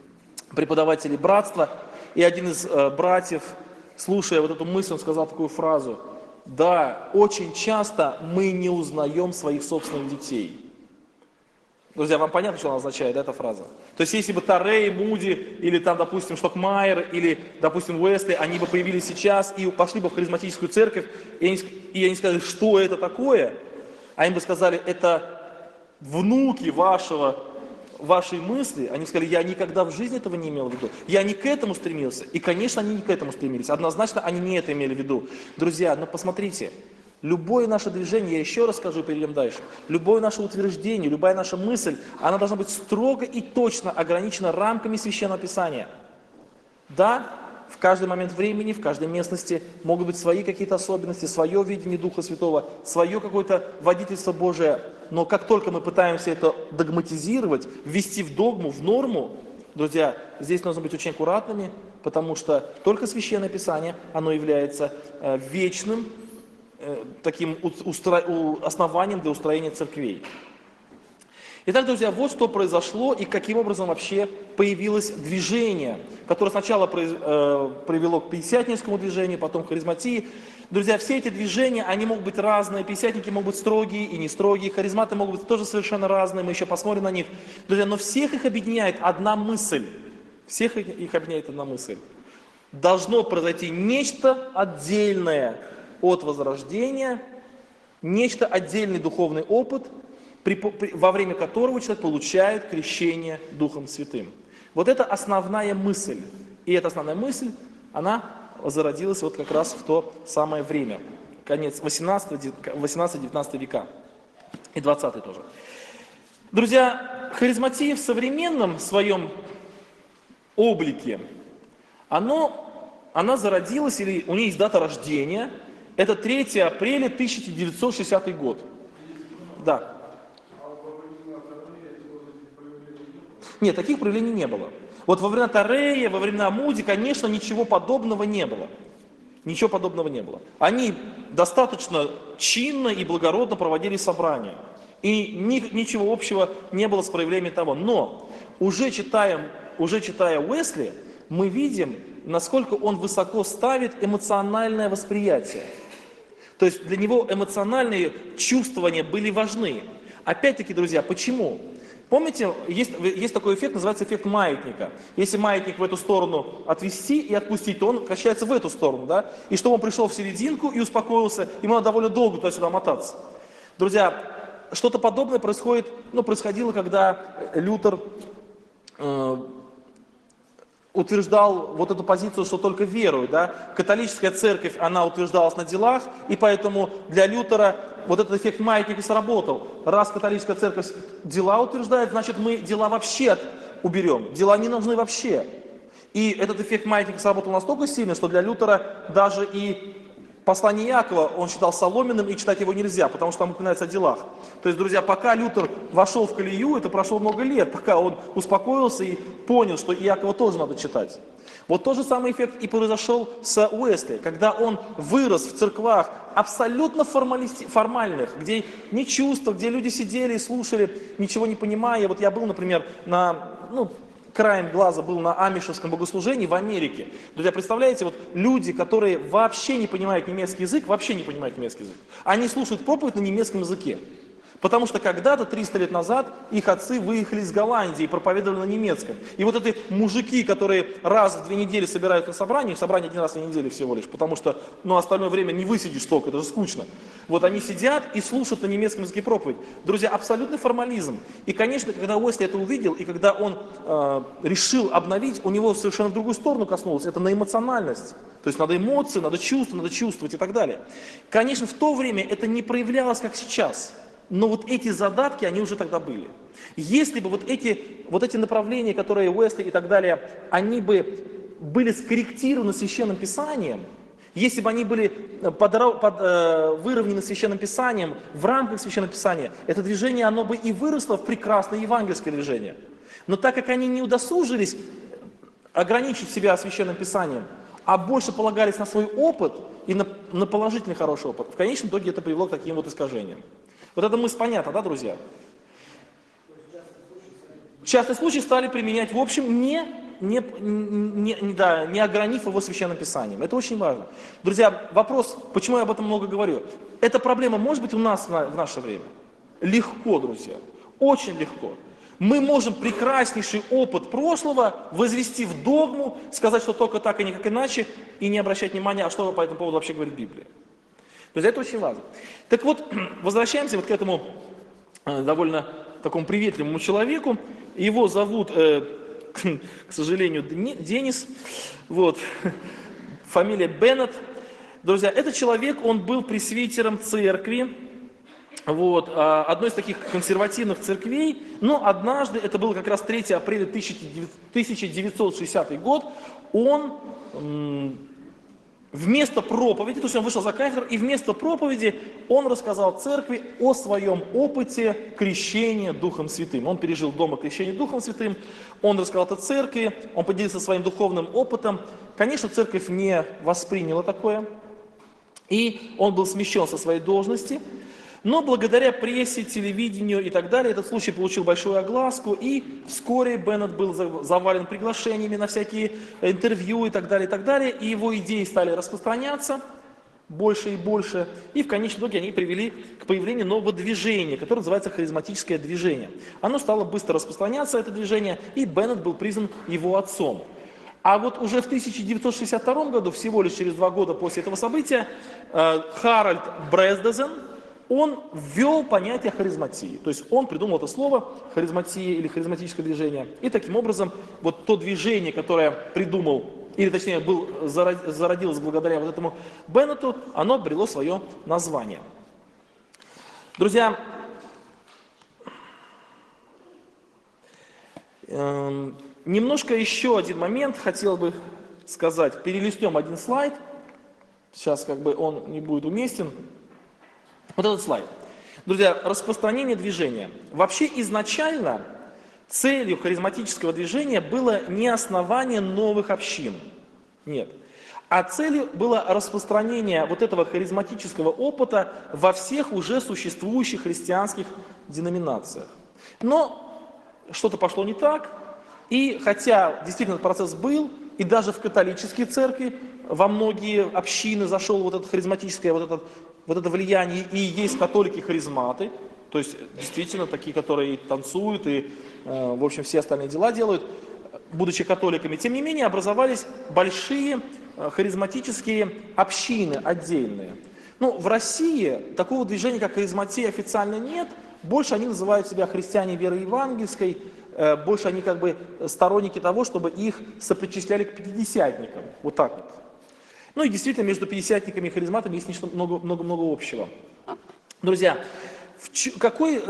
братства, и один из братьев, слушая вот эту мысль, он сказал такую фразу: да, очень часто мы не узнаем своих собственных детей. Друзья, вам понятно, что она означает, эта фраза? То есть, если бы Тарей, Муди, или там, допустим, Штокмайер, или, допустим, Уэсли, они бы появились сейчас и пошли бы в харизматическую церковь, и они сказали, что это такое, а им бы сказали, это внуки вашей мысли, они сказали, я никогда в жизни этого не имел в виду, я не к этому стремился, и, конечно, они не к этому стремились, однозначно они не это имели в виду. Друзья, но посмотрите, любое наше движение, я еще раз скажу, перейдем дальше, любое наше утверждение, любая наша мысль, она должна быть строго и точно ограничена рамками Священного Писания. Да, в каждый момент времени, в каждой местности могут быть свои какие-то особенности, свое видение Духа Святого, свое какое-то водительство Божие, но как только мы пытаемся это догматизировать, ввести в догму, в норму, друзья, здесь нужно быть очень аккуратными, потому что только Священное Писание, оно является вечным таким основанием для устроения церквей. Итак, друзья, вот что произошло и каким образом вообще появилось движение, которое сначала привело к пятидесятническому движению, потом к харизматии. Друзья, все эти движения, они могут быть разные, пятидесятники могут быть строгие и не строгие, харизматы могут быть тоже совершенно разные, мы еще посмотрим на них. Друзья, но всех их объединяет одна мысль. Всех их объединяет одна мысль. Должно произойти нечто отдельное от возрождения, нечто отдельный духовный опыт, во время которого человек получает крещение Духом Святым. Вот это основная мысль. И эта основная мысль, она зародилась вот как раз в то самое время. Конец 18-19 века. И 20 тоже. Друзья, харизматия в современном своем облике, Она зародилась, или у нее есть дата рождения, это 3 апреля 1960 год. Да. Нет, таких проявлений не было. Вот во времена Торея, во времена Муди, конечно, ничего подобного не было. Ничего подобного не было. Они достаточно чинно и благородно проводили собрания. И ничего общего не было с проявлением того. Но уже читая Уэсли, мы видим, насколько он высоко ставит эмоциональное восприятие. То есть для него эмоциональные чувствования были важны. Опять-таки, друзья, почему? Помните, есть такой эффект, называется эффект маятника. Если маятник в эту сторону отвести и отпустить, то он качается в эту сторону, да? И чтобы он пришел в серединку и успокоился, ему надо довольно долго туда-сюда мотаться. Друзья, что-то подобное происходило, когда Лютер утверждал вот эту позицию, что только веруют, да? Католическая церковь, она утверждалась на делах, и поэтому для Лютера вот этот эффект маятника сработал. Раз католическая церковь дела утверждает, значит мы дела вообще уберем. Дела не нужны вообще. И этот эффект маятника сработал настолько сильно, что для Лютера даже и послание Иакова он считал соломенным, и читать его нельзя, потому что там упоминается о делах. То есть, друзья, пока Лютер вошел в колею, это прошло много лет, пока он успокоился и понял, что Иакова тоже надо читать. Вот тот же самый эффект и произошел с Уэсли, когда он вырос в церквах абсолютно формальных, где ни чувства, где люди сидели и слушали, ничего не понимая. Вот я был, например, краем глаза был на амишевском богослужении в Америке. Друзья, представляете, вот люди, которые вообще не понимают немецкий язык, они слушают проповедь на немецком языке. Потому что когда-то, 300 лет назад, их отцы выехали из Голландии и проповедовали на немецком. И вот эти мужики, которые раз в 2 недели собирают на собрание, собрание 1 раз в неделю всего лишь, потому что, остальное время не высидишь столько, это же скучно. Вот они сидят и слушают на немецком языке проповедь. Друзья, абсолютный формализм. И, конечно, когда Уэсли это увидел, и когда он решил обновить, у него совершенно в другую сторону коснулось, это на эмоциональность. То есть надо эмоции, надо чувствовать и так далее. Конечно, в то время это не проявлялось, как сейчас. Но вот эти задатки, они уже тогда были. Если бы вот эти направления, которые Уэсли и так далее, они бы были скорректированы Священным Писанием, если бы они были выровнены Священным Писанием, в рамках Священного Писания, это движение, оно бы и выросло в прекрасное евангельское движение. Но так как они не удосужились ограничить себя Священным Писанием, а больше полагались на свой опыт и на положительный хороший опыт, в конечном итоге это привело к таким вот искажениям. Вот эта мысль понятна, да, друзья? Частные случаи стали применять, в общем, не ограничив его Священным Писанием. Это очень важно. Друзья, вопрос, почему я об этом много говорю? Эта проблема может быть у нас в наше время? Легко, друзья, очень легко. Мы можем прекраснейший опыт прошлого возвести в догму, сказать, что только так и никак иначе, и не обращать внимания, а что по этому поводу вообще говорит Библия. Друзья, это очень важно. Так вот, возвращаемся вот к этому довольно такому приветливому человеку. Его зовут, к сожалению, Денис. Вот. Фамилия Беннет. Друзья, этот человек, он был пресвитером церкви, вот, одной из таких консервативных церквей. Но однажды, это было как раз 3 апреля 1960 год, он вместо проповеди, то есть он вышел за кафедру, и вместо проповеди он рассказал церкви о своем опыте крещения Духом Святым. Он пережил дома крещение Духом Святым, он рассказал это церкви, он поделился своим духовным опытом. Конечно, церковь не восприняла такое, и он был смещен со своей должности. Но благодаря прессе, телевидению и так далее, этот случай получил большую огласку, и вскоре Беннет был завален приглашениями на всякие интервью и так далее, и его идеи стали распространяться больше и больше, и в конечном итоге они привели к появлению нового движения, которое называется харизматическое движение. Оно стало быстро распространяться, это движение, и Беннет был признан его отцом. А вот уже в 1962 году, всего лишь через 2 года после этого события, Харальд Брездезен, он ввел понятие харизматии. То есть он придумал это слово, харизматия или харизматическое движение. И таким образом, вот то движение, которое придумал, или точнее зародилось благодаря вот этому Беннету, оно обрело свое название. Друзья, немножко еще один момент хотел бы сказать, перелистнем один слайд. Сейчас как бы он не будет уместен. Вот этот слайд. Друзья, распространение движения. Вообще изначально целью харизматического движения было не основание новых общин. Нет. А целью было распространение вот этого харизматического опыта во всех уже существующих христианских деноминациях. Но что-то пошло не так, и хотя действительно этот процесс был, и даже в католические церкви во многие общины зашел вот это харизматическое, вот это влияние, и есть католики-харизматы, то есть действительно такие, которые танцуют и, в общем, все остальные дела делают, будучи католиками. Тем не менее, образовались большие харизматические общины отдельные. Ну, в России такого движения, как харизматия, официально нет. Больше они называют себя христиане веры евангельской, больше они как бы сторонники того, чтобы их сопричисляли к пятидесятникам. Вот так вот. Ну и действительно, между пятидесятниками и харизматами есть много общего. Друзья, какой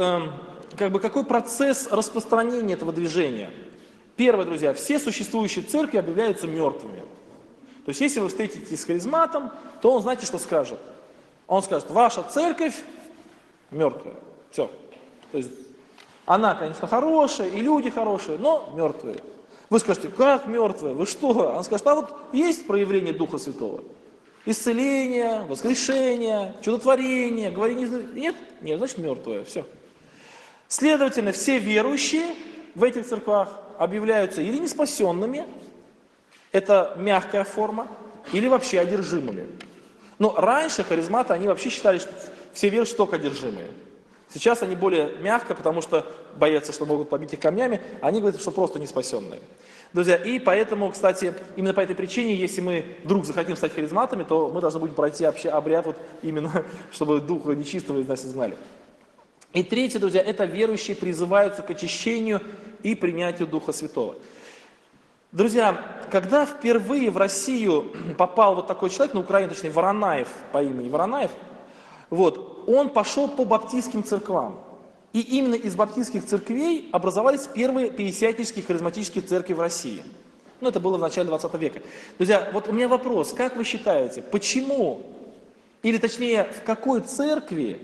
процесс распространения этого движения? Первое, друзья, все существующие церкви объявляются мертвыми. То есть, если вы встретитесь с харизматом, то он, знаете, что скажет? Он скажет, ваша церковь мертвая. Все. То есть, она, конечно, хорошая, и люди хорошие, но мертвые. Вы скажете, как мертвые? Вы что? Он скажет, а вот есть проявление Духа Святого? Исцеление, воскрешение, чудотворение, говорение. Нет? Нет, значит мертвые. Все. Следовательно, все верующие в этих церквах объявляются или неспасенными, это мягкая форма, или вообще одержимыми. Но раньше харизматы, они вообще считали, что все верующие только одержимые. Сейчас они более мягко, потому что боятся, что могут побить их камнями, они говорят, что просто не спасенные. Друзья, и поэтому, кстати, именно по этой причине, если мы вдруг захотим стать харизматами, то мы должны будем пройти вообще обряд вот именно, чтобы духа нечистого из нас изгнали. И третье, друзья, это верующие призываются к очищению и принятию Духа Святого. Друзья, когда впервые в Россию попал вот такой человек, на Украину, точнее, Воронаев, по имени Воронаев, вот, он пошел по баптистским церквам. И именно из баптистских церквей образовались первые пятидесятнические харизматические церкви в России. Ну, это было в начале 20 века. Друзья, вот у меня вопрос, как вы считаете, почему, или точнее, в какой церкви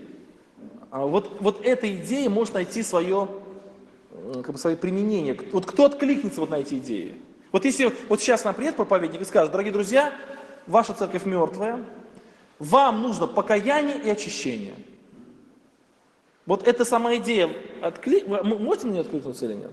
вот эта идея может найти свое применение? Вот кто откликнется вот на эти идеи? Вот если вот сейчас нам приедет проповедник и скажет, дорогие друзья, ваша церковь мертвая, вам нужно покаяние и очищение. Вот эта сама идея, вы можете мне откликнуться или нет?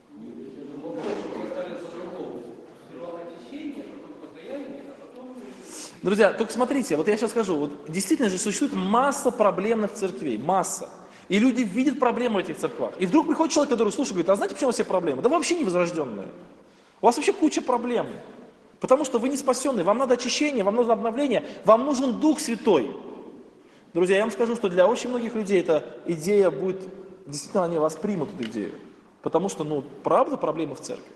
Друзья, только смотрите, вот я сейчас скажу, вот действительно же существует масса проблемных церквей, масса. И люди видят проблемы в этих церквах. И вдруг приходит человек, который слушает, говорит, а знаете, почему у вас все проблемы? Да вы вообще не возрожденные. У вас вообще куча проблем. Потому что вы не спасенные, вам надо очищение, вам нужно обновление, вам нужен Дух Святой. Друзья, я вам скажу, что для очень многих людей эта идея будет, действительно они воспримут эту идею. Потому что, правда, проблемы в церкви.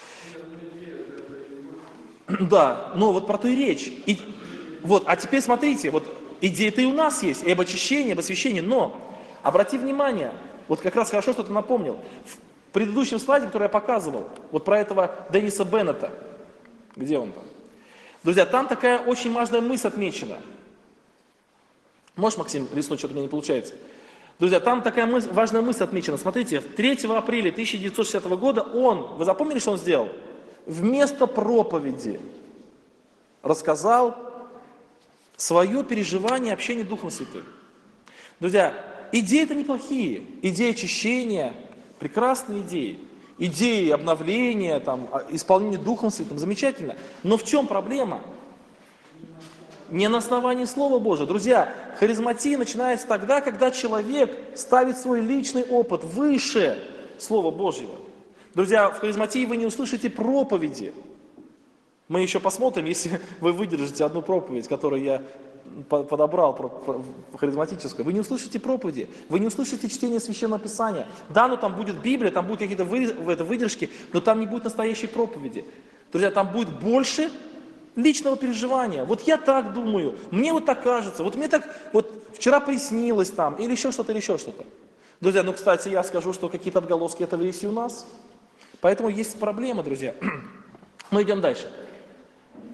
Да, но вот про то и речь. А теперь смотрите, вот идея-то и у нас есть, и об очищении, об освящении, но обрати внимание, вот как раз хорошо, что ты напомнил, в предыдущем слайде, который я показывал, вот про этого Денниса Беннета, где он там? Друзья, там такая очень важная мысль отмечена. Можешь, Максим, рисунуть, что-то у меня не получается? Друзья, там такая важная мысль отмечена. Смотрите, 3 апреля 1960 года вы запомнили, что он сделал? Вместо проповеди рассказал свое переживание общения с Духом Святым. Друзья, идеи-то неплохие. Идеи очищения, прекрасные идеи. Идеи обновления, исполнения Духом Святым, замечательно. Но в чем проблема? Не на основании Слова Божьего. Друзья, харизматия начинается тогда, когда человек ставит свой личный опыт выше Слова Божьего. Друзья, в харизматии вы не услышите проповеди. Мы еще посмотрим, если вы выдержите одну проповедь, которую я подобрал, харизматическую. Вы не услышите проповеди, вы не услышите чтение Священного Писания. Да, там будет Библия, там будут какие-то выдержки, но там не будет настоящей проповеди. Друзья, там будет больше личного переживания. Вот я так думаю, мне вот так кажется, вот мне так, вот вчера приснилось там, или еще что-то, или еще что-то. Друзья, кстати, я скажу, что какие-то отголоски этого есть и у нас. Поэтому есть проблема, друзья. Мы идем дальше.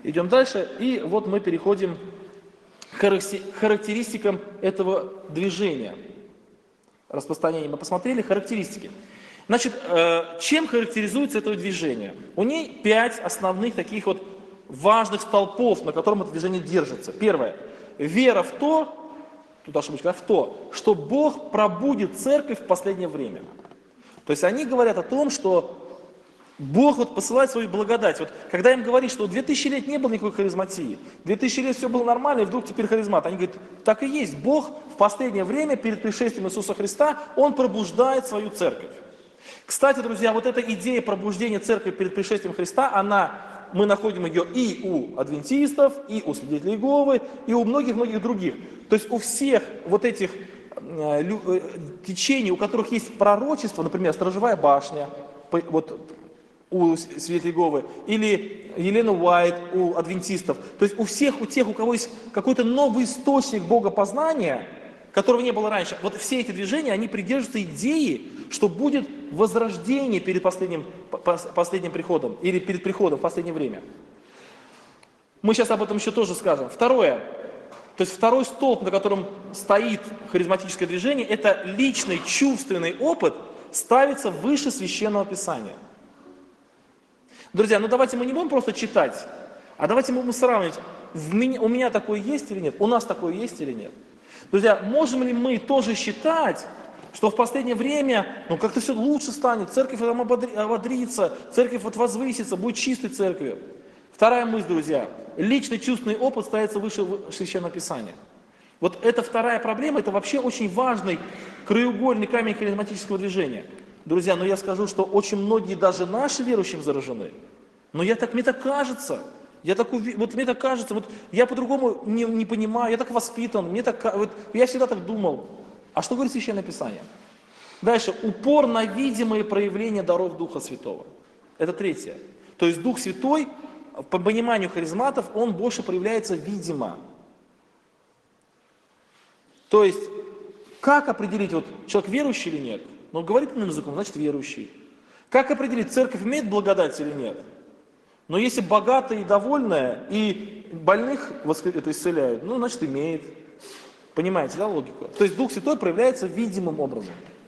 Идем дальше, и вот мы переходим к характеристикам этого движения. Распространение мы посмотрели, характеристики. Значит, чем характеризуется это движение? У ней 5 основных таких вот важных столпов, на котором это движение держится. Первое. Вера в то, тут ошибочка, в то, что Бог пробудит церковь в последнее время. То есть они говорят о том, что Бог вот посылает свою благодать. Вот когда им говорит, что 2000 лет не было никакой харизматии, 2000 лет все было нормально, и вдруг теперь харизмат. Они говорят, так и есть. Бог в последнее время, перед пришествием Иисуса Христа, Он пробуждает свою церковь. Кстати, друзья, вот эта идея пробуждения церкви перед пришествием Христа, мы находим ее и у адвентистов, и у свидетелей Иеговы, и у многих-многих других. То есть у всех вот этих течений, у которых есть пророчество, например, Сторожевая башня, вот у свидетелей Иеговы, или Елена Уайт у адвентистов. То есть у всех, у тех, у кого есть какой-то новый источник богопознания, которого не было раньше, вот все эти движения, они придерживаются идеи, что будет возрождение перед последним приходом, или перед приходом в последнее время. Мы сейчас об этом еще тоже скажем. Второе, то есть второй столб, на котором стоит харизматическое движение, это личный чувственный опыт, ставится выше Священного Писания. Друзья, ну давайте мы не будем просто читать, а давайте мы будем сравнивать, у меня такое есть или нет, у нас такое есть или нет. Друзья, можем ли мы тоже считать, что в последнее время, как-то все лучше станет, церковь там ободрится, церковь вот возвысится, будет чистой церковью. Вторая мысль, друзья, личный чувственный опыт ставится выше Священного Писания. Вот это вторая проблема, это вообще очень важный краеугольный камень харизматического движения. Друзья, я скажу, что очень многие даже наши верующие заражены. Но мне так кажется. Мне так кажется, я по-другому не понимаю, я так воспитан, я всегда так думал. А что говорит Священное Писание? Дальше, упор на видимые проявления даров Духа Святого. Это третье. То есть Дух Святой, по пониманию харизматов, он больше проявляется видимо. То есть, как определить, человек верующий или нет? Он говорит иным языком, значит верующий. Как определить, церковь имеет благодать или нет? Но если богатая и довольная, и больных это исцеляют, значит имеет. Понимаете, да, логику? То есть Дух Святой проявляется видимым образом.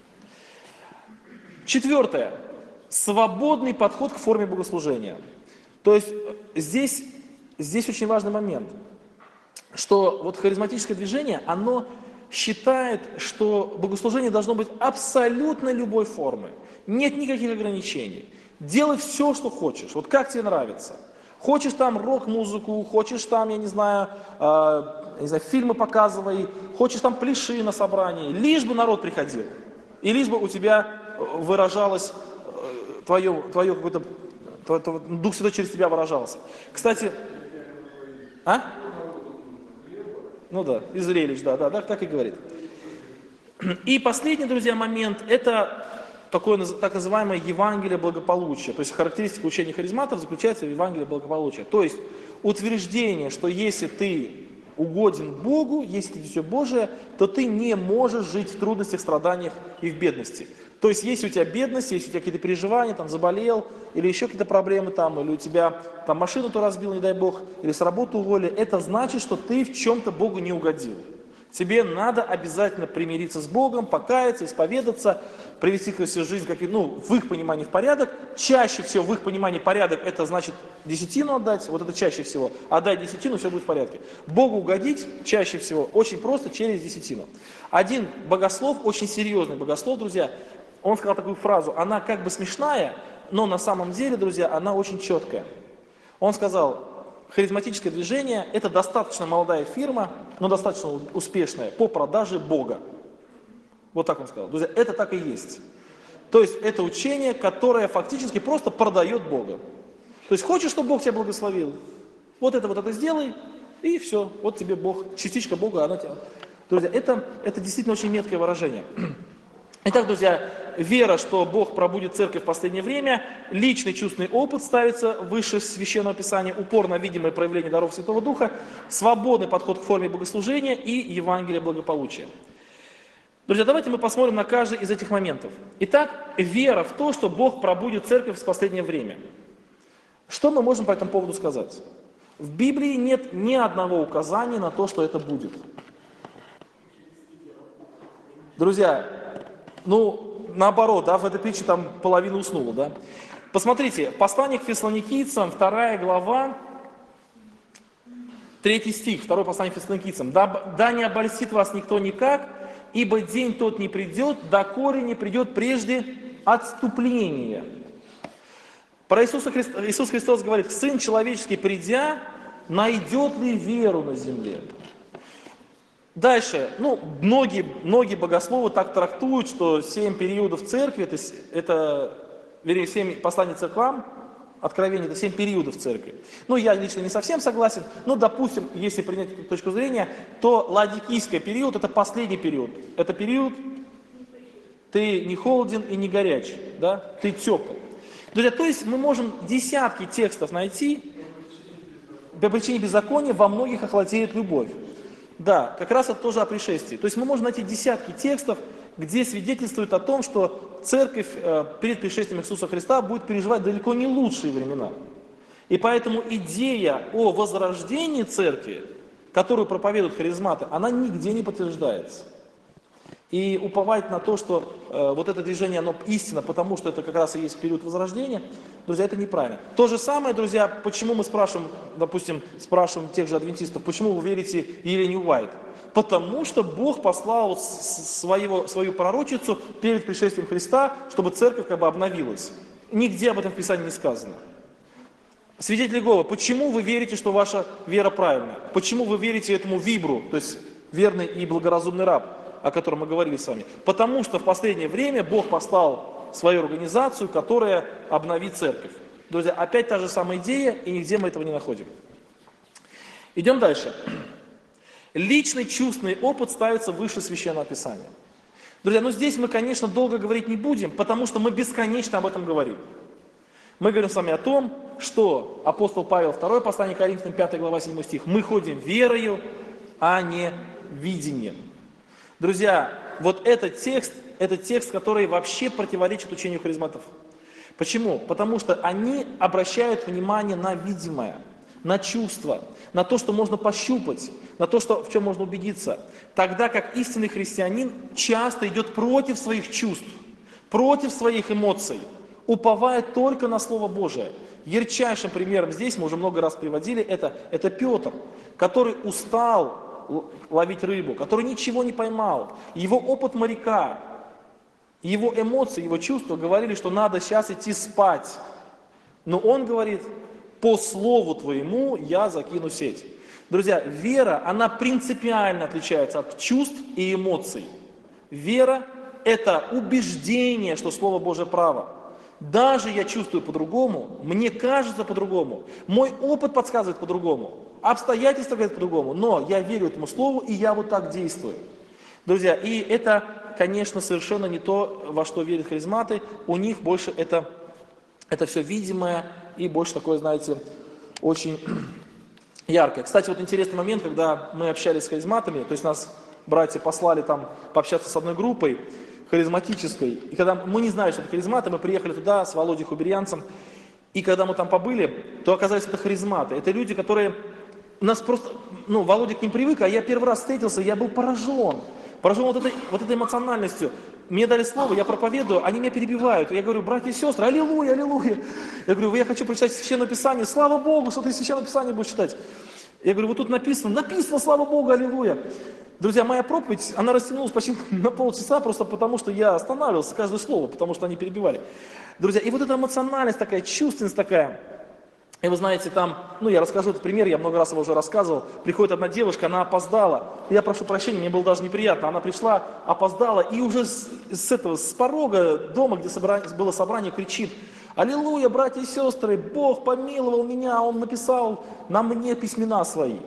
Четвертое. Свободный подход к форме богослужения. То есть здесь очень важный момент, что харизматическое движение, оно считает, что богослужение должно быть абсолютно любой формы. Нет никаких ограничений. Делай все, что хочешь, как тебе нравится. Хочешь там рок-музыку, хочешь там, я не знаю, фильмы показывай, хочешь там пляши на собрании, лишь бы народ приходил. И лишь бы у тебя выражалось твое какое-то, Дух Святой через тебя выражался. Кстати, и зрелищ, да, так и говорит. И последний, друзья, момент, это такое так называемое Евангелие благополучия. То есть характеристика учения харизматов заключается в Евангелии благополучия. То есть утверждение, что если ты угоден Богу, если ты дитя Божие, то ты не можешь жить в трудностях, страданиях и в бедности. То есть если у тебя бедность, если у тебя какие-то переживания, заболел, или еще какие-то проблемы, или у тебя машину ты разбил, не дай Бог, или с работы уволили, это значит, что ты в чем-то Богу не угодил. Тебе надо обязательно примириться с Богом, покаяться, исповедаться, привести свою жизнь, в их понимании в порядок. Чаще всего в их понимании порядок, это значит десятину отдать, это чаще всего. Отдать десятину, все будет в порядке. Богу угодить чаще всего очень просто через десятину. Один богослов, очень серьезный богослов, друзья, он сказал такую фразу, она как бы смешная, но на самом деле, друзья, она очень четкая. Он сказал, харизматическое движение – это достаточно молодая фирма, но достаточно успешная по продаже Бога. Вот так он сказал. Друзья, это так и есть. То есть это учение, которое фактически просто продает Бога. То есть хочешь, чтобы Бог тебя благословил? Вот это сделай, и все. Вот тебе Бог, частичка Бога, она тебя... Друзья, это действительно очень меткое выражение. Итак, друзья, вера, что Бог пробудит церковь в последнее время, личный чувственный опыт ставится выше Священного Писания, упор на видимое проявление даров Святого Духа, свободный подход к форме богослужения и Евангелие благополучия. Друзья, давайте мы посмотрим на каждый из этих моментов. Итак, вера в то, что Бог пробудит церковь в последнее время. Что мы можем по этому поводу сказать? В Библии нет ни одного указания на то, что это будет. Друзья, ну, наоборот, да, в этой притче там половина уснула, да. Посмотрите, послание к Фессалоникийцам, 2 глава, 3 стих, 2 послание к Фессалоникийцам. Да не обольстит вас никто никак, ибо день тот не придет, доколе не придет прежде отступления. Про Иисуса Христа, Иисус Христос говорит: Сын человеческий, придя, найдет ли веру на земле? Дальше, ну, многие богословы так трактуют, что 7 периодов церкви, вернее, 7 посланий церквам, Откровение — это 7 периодов церкви. Ну, я лично не совсем согласен, но, допустим, если принять эту точку зрения, то ладикийский период — это последний период. Это период, ты не холоден и не горяч, да? Ты теплый. Друзья, то есть мы можем десятки текстов найти, по причине беззакония во многих охладеет любовь. Да, как раз это тоже о пришествии. То есть мы можем найти десятки текстов, где свидетельствует о том, что церковь перед пришествием Иисуса Христа будет переживать далеко не лучшие времена. И поэтому идея о возрождении церкви, которую проповедуют харизматы, она нигде не подтверждается. И уповать на то, что вот это движение, оно истинно, потому что это как раз и есть период возрождения, друзья, это неправильно. То же самое, друзья, почему мы спрашиваем, допустим, тех же адвентистов, почему вы верите Елене Уайт? Потому что Бог послал свою пророчицу перед пришествием Христа, чтобы церковь как бы обновилась. Нигде об этом в Писании не сказано. Свидетели Иеговы, почему вы верите, что ваша вера правильная? Почему вы верите этому вибру, то есть верный и благоразумный раб, о котором мы говорили с вами? Потому что в последнее время Бог послал свою организацию, которая обновит церковь. Друзья, опять та же самая идея, и нигде мы этого не находим. Идем дальше. Личный чувственный опыт ставится выше Священного Писания. Друзья, ну здесь мы, конечно, долго говорить не будем, потому что мы бесконечно об этом говорим. Мы говорим с вами о том, что апостол Павел, 2 послание к Коринфянам, 5 глава, 7 стих, мы ходим верою, а не видением. Друзья, вот этот текст, который вообще противоречит учению харизматов. Почему? Потому что они обращают внимание на видимое, на чувства, на то, что можно пощупать, на то, в чем можно убедиться. Тогда как истинный христианин часто идет против своих чувств, против своих эмоций, уповая только на Слово Божие. Ярчайшим примером здесь, мы уже много раз приводили, это Петр, который устал ловить рыбу, который ничего не поймал. Его опыт моряка, его эмоции, его чувства говорили, что надо сейчас идти спать. Но он говорит: по слову твоему я закину сеть. Друзья, вера, она принципиально отличается от чувств и эмоций. Вера – это убеждение, что Слово Божие право. Даже я чувствую по-другому, мне кажется по-другому, мой опыт подсказывает по-другому, обстоятельства говорят по-другому, но я верю этому Слову, и я вот так действую. Друзья, и это, конечно, совершенно не то, во что верят харизматы. У них больше это все видимое и больше такое, знаете, очень яркое. Кстати, вот интересный момент, когда мы общались с харизматами, то есть нас братья послали там пообщаться с одной группой харизматической, и когда мы не знали, что это харизматы, мы приехали туда с Володей Хуберьянцем, и когда мы там побыли, то оказалось, это харизматы. Это люди, которые нас просто, Володя к ним привык, а я первый раз встретился, я был поражен вот этой эмоциональностью. Мне дали слово, я проповедую, они меня перебивают. Я говорю: братья и сестры, аллилуйя, аллилуйя. Я говорю: я хочу прочитать Священное Писание, слава Богу, что ты Священное Писание будешь читать. Я говорю: вот тут написано, слава Богу, аллилуйя. Друзья, моя проповедь, она растянулась почти на полчаса, просто потому что я останавливался каждое слово, потому что они перебивали. Друзья, и вот эта эмоциональность такая, чувственность такая. И вы знаете, там, я расскажу этот пример, я много раз его уже рассказывал. Приходит одна девушка, она опоздала. Я прошу прощения, мне было даже неприятно. Она пришла, опоздала, и уже с порога дома, где было собрание, кричит: аллилуйя, братья и сестры, Бог помиловал меня, Он написал на мне письмена свои.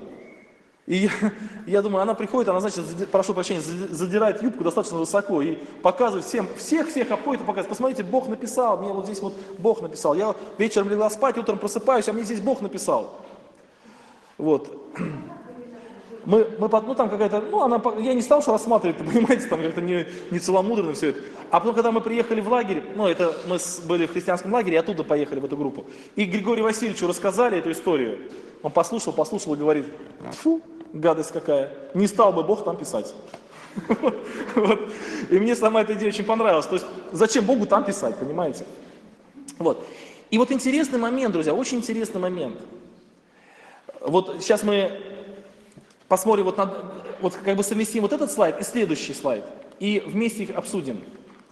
И я думаю, она приходит, она, значит, прошу прощения, задирает юбку достаточно высоко и показывает всех обходит и показывает: посмотрите, Бог написал, мне вот здесь вот Бог написал. Я вечером легла спать, утром просыпаюсь, а мне здесь Бог написал. Вот. ну там какая-то, ну она, я не стал что рассматривать, понимаете, там как-то не целомудренно все это. А потом, когда мы приехали в лагерь, ну это мы были в христианском лагере, и оттуда поехали в эту группу. И Григорию Васильевичу рассказали эту историю. Он послушал и говорит, фу, гадость какая, не стал бы Бог там писать. Вот. И мне сама эта идея очень понравилась. То есть зачем Богу там писать, понимаете? Вот. И вот интересный момент, друзья, очень интересный момент. Вот сейчас мы посмотрим, вот как бы совместим вот этот слайд и следующий слайд. И вместе их обсудим.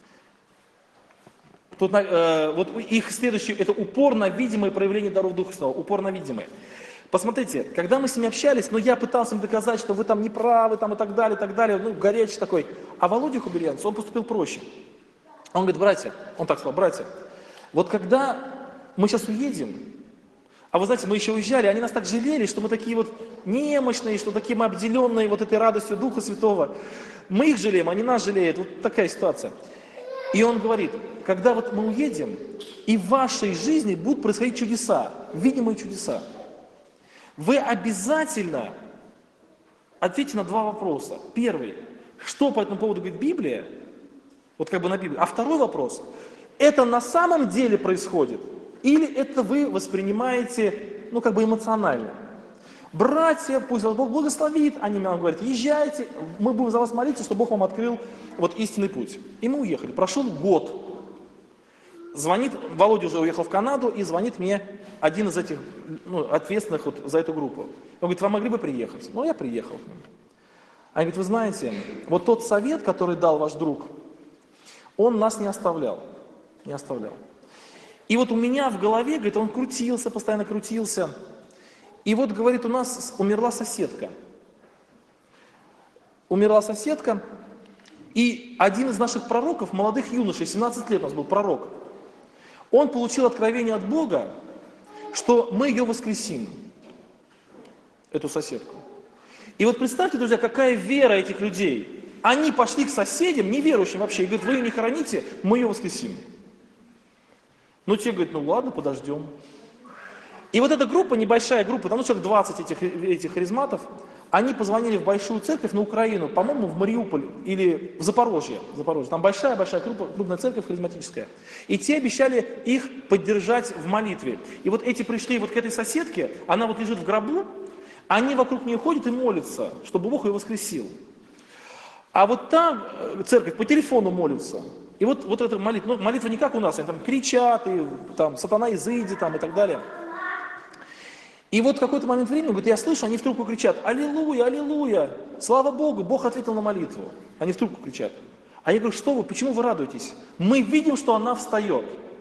Тут, вот их следующий, это упор на видимое проявление даров Духа Святого. Упор на видимое. Посмотрите, когда мы с ними общались, я пытался им доказать, что вы там не правы, там и так далее, ну, горячий такой. А Володя Хубельянц, он поступил проще. Он говорит, братья, он так сказал, братья, вот когда мы сейчас уедем, а вы знаете, мы еще уезжали, они нас так жалели, что мы такие вот немощные, что такие мы обделенные вот этой радостью Духа Святого. Мы их жалеем, они нас жалеют, вот такая ситуация. И он говорит, когда вот мы уедем, и в вашей жизни будут происходить чудеса, видимые чудеса. Вы обязательно ответьте на два вопроса. Первый, что по этому поводу говорит Библия, вот как бы на Библии. А второй вопрос, это на самом деле происходит, или это вы воспринимаете, ну как бы эмоционально. Братья, пусть вас Бог благословит, они нам говорят, езжайте, мы будем за вас молиться, чтобы Бог вам открыл вот истинный путь. И мы уехали, прошел год. Звонит, Володя уже уехал в Канаду, и звонит мне один из этих, ответственных вот за эту группу. Он говорит, вы могли бы приехать? Ну, я приехал. Они говорят, вы знаете, вот тот совет, который дал ваш друг, он нас не оставлял. Не оставлял. И вот у меня в голове, говорит, он крутился, постоянно крутился. И вот, говорит, у нас умерла соседка. Умерла соседка, и один из наших пророков, молодых юношей, 17 лет у нас был пророк, он получил откровение от Бога, что мы ее воскресим, эту соседку. И вот представьте, друзья, какая вера этих людей. Они пошли к соседям, неверующим вообще, и говорят, вы ее не хороните, мы ее воскресим. Ну, те говорят, ну ладно, подождем. И вот эта группа, небольшая группа, там человек 20 этих харизматов, они позвонили в большую церковь на Украину, по-моему, в Мариуполь или в Запорожье. Там большая-большая крупная церковь харизматическая. И те обещали их поддержать в молитве. И вот эти пришли вот к этой соседке, она вот лежит в гробу, они вокруг нее ходят и молятся, чтобы Бог ее воскресил. А вот там церковь по телефону молится. И вот эта молитва, молитва не как у нас, они там кричат, и там сатана изыди, там и так далее. И вот в какой-то момент времени, говорит, я слышу, они в трубку кричат, аллилуйя, аллилуйя, слава Богу, Бог ответил на молитву. Они в трубку кричат. А я говорю, что вы, почему вы радуетесь? Мы видим, что она встает.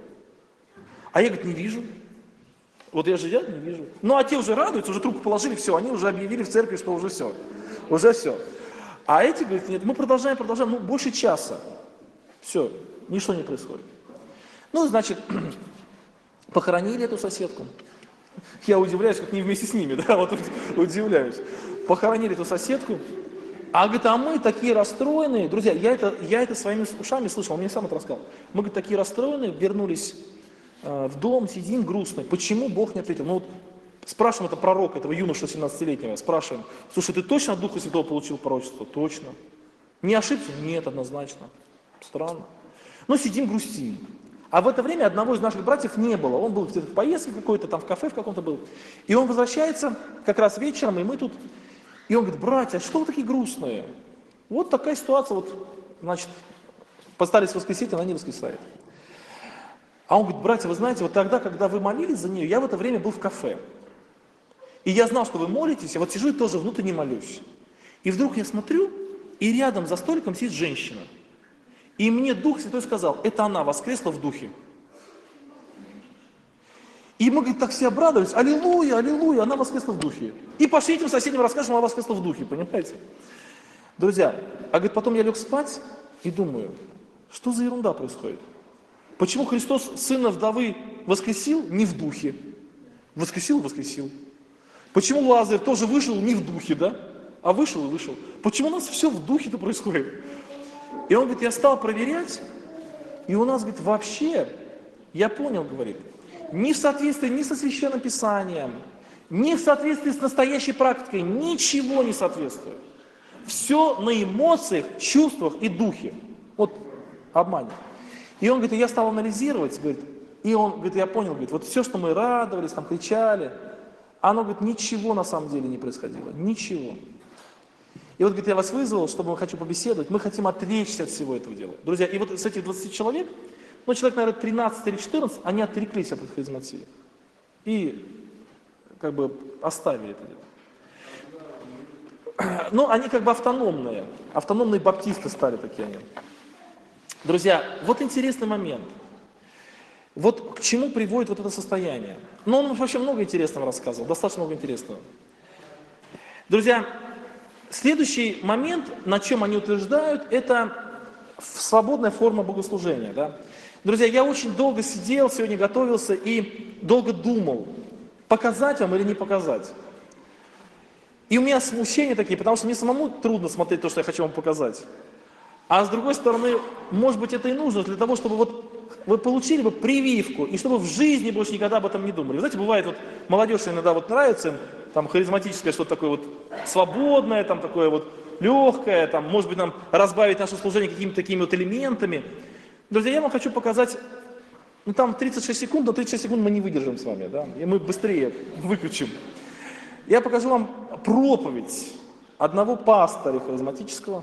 А я, говорит, не вижу. Вот я же не вижу. Ну, а те уже радуются, уже трубку положили, все, они уже объявили в церкви, что уже все. Уже все. А эти, говорят, нет, мы продолжаем, больше часа. Все, ничто не происходит. Ну, значит, похоронили эту соседку. Я удивляюсь, как не вместе с ними, да, вот удивляюсь. Похоронили эту соседку, а говорит, а мы такие расстроенные, друзья, я это своими ушами слышал, он мне сам это рассказал. Мы, говорит, такие расстроенные, вернулись в дом, сидим грустные. Почему Бог не ответил? Ну вот спрашиваем это пророка, этого юноша 17-летнего, спрашиваем, слушай, ты точно от Духа Святого получил пророчество? Точно. Не ошибся? Нет, однозначно. Странно. Но сидим, грустим. А в это время одного из наших братьев не было. Он был где-то в поездке какой-то, там в кафе в каком-то был. И он возвращается как раз вечером, и мы тут... И он говорит, братья, что вы такие грустные? Вот такая ситуация, вот, значит, постарались воскресить, она не воскресает. А он говорит, братья, вы знаете, вот тогда, когда вы молились за нее, я в это время был в кафе. И я знал, что вы молитесь, я вот сижу и тоже внутренне молюсь. И вдруг я смотрю, и рядом за столиком сидит женщина. И мне Дух Святой сказал, это она воскресла в духе. И мы, говорит, так все обрадовались, аллилуйя, аллилуйя, она воскресла в духе. И пошли этим соседям расскажем, она воскресла в духе, понимаете? Друзья, а говорит, потом я лег спать и думаю, что за ерунда происходит? Почему Христос сына вдовы воскресил не в духе? Воскресил. Почему Лазарь тоже вышел не в духе, да? А вышел и вышел. Почему у нас все в духе-то происходит? И он говорит, я стал проверять, и у нас, говорит, вообще, я понял, говорит, ни в соответствии ни со Священным Писанием, Не в соответствии с настоящей практикой, ничего не соответствует. Все на эмоциях, чувствах и духе. Вот обманет. И он говорит, я стал анализировать, говорит, и он говорит, я понял, говорит, вот все, что мы радовались, там кричали, оно, говорит, ничего на самом деле не происходило, ничего. И вот, говорит, я вас вызвал, чтобы мы хочу побеседовать, мы хотим отречься от всего этого дела. Друзья, и вот с этих 20 человек, ну, человек, наверное, 13 или 14, они отреклись от харизматии. И как бы оставили это дело. Ну, они как бы автономные баптисты стали такие они. Друзья, вот интересный момент. Вот к чему приводит вот это состояние. Ну, он вообще много интересного рассказывал, достаточно много интересного. Друзья, следующий момент, на чем они утверждают, это свободная форма богослужения. Да? Друзья, я очень долго сидел, сегодня готовился и долго думал, показать вам или не показать. И у меня смущения такие, потому что мне самому трудно смотреть то, что я хочу вам показать. А с другой стороны, может быть, это и нужно для того, чтобы вот вы получили бы прививку, и чтобы в жизни больше никогда об этом не думали. Вы знаете, бывает, вот молодежь иногда вот нравится им, там харизматическое что-то такое вот свободное, там такое вот легкое, там, может быть, нам разбавить наше служение какими-то такими вот элементами. Друзья, я вам хочу показать, ну там 36 секунд, но 36 секунд мы не выдержим с вами, да, и мы быстрее выключим. Я покажу вам проповедь одного пастора харизматического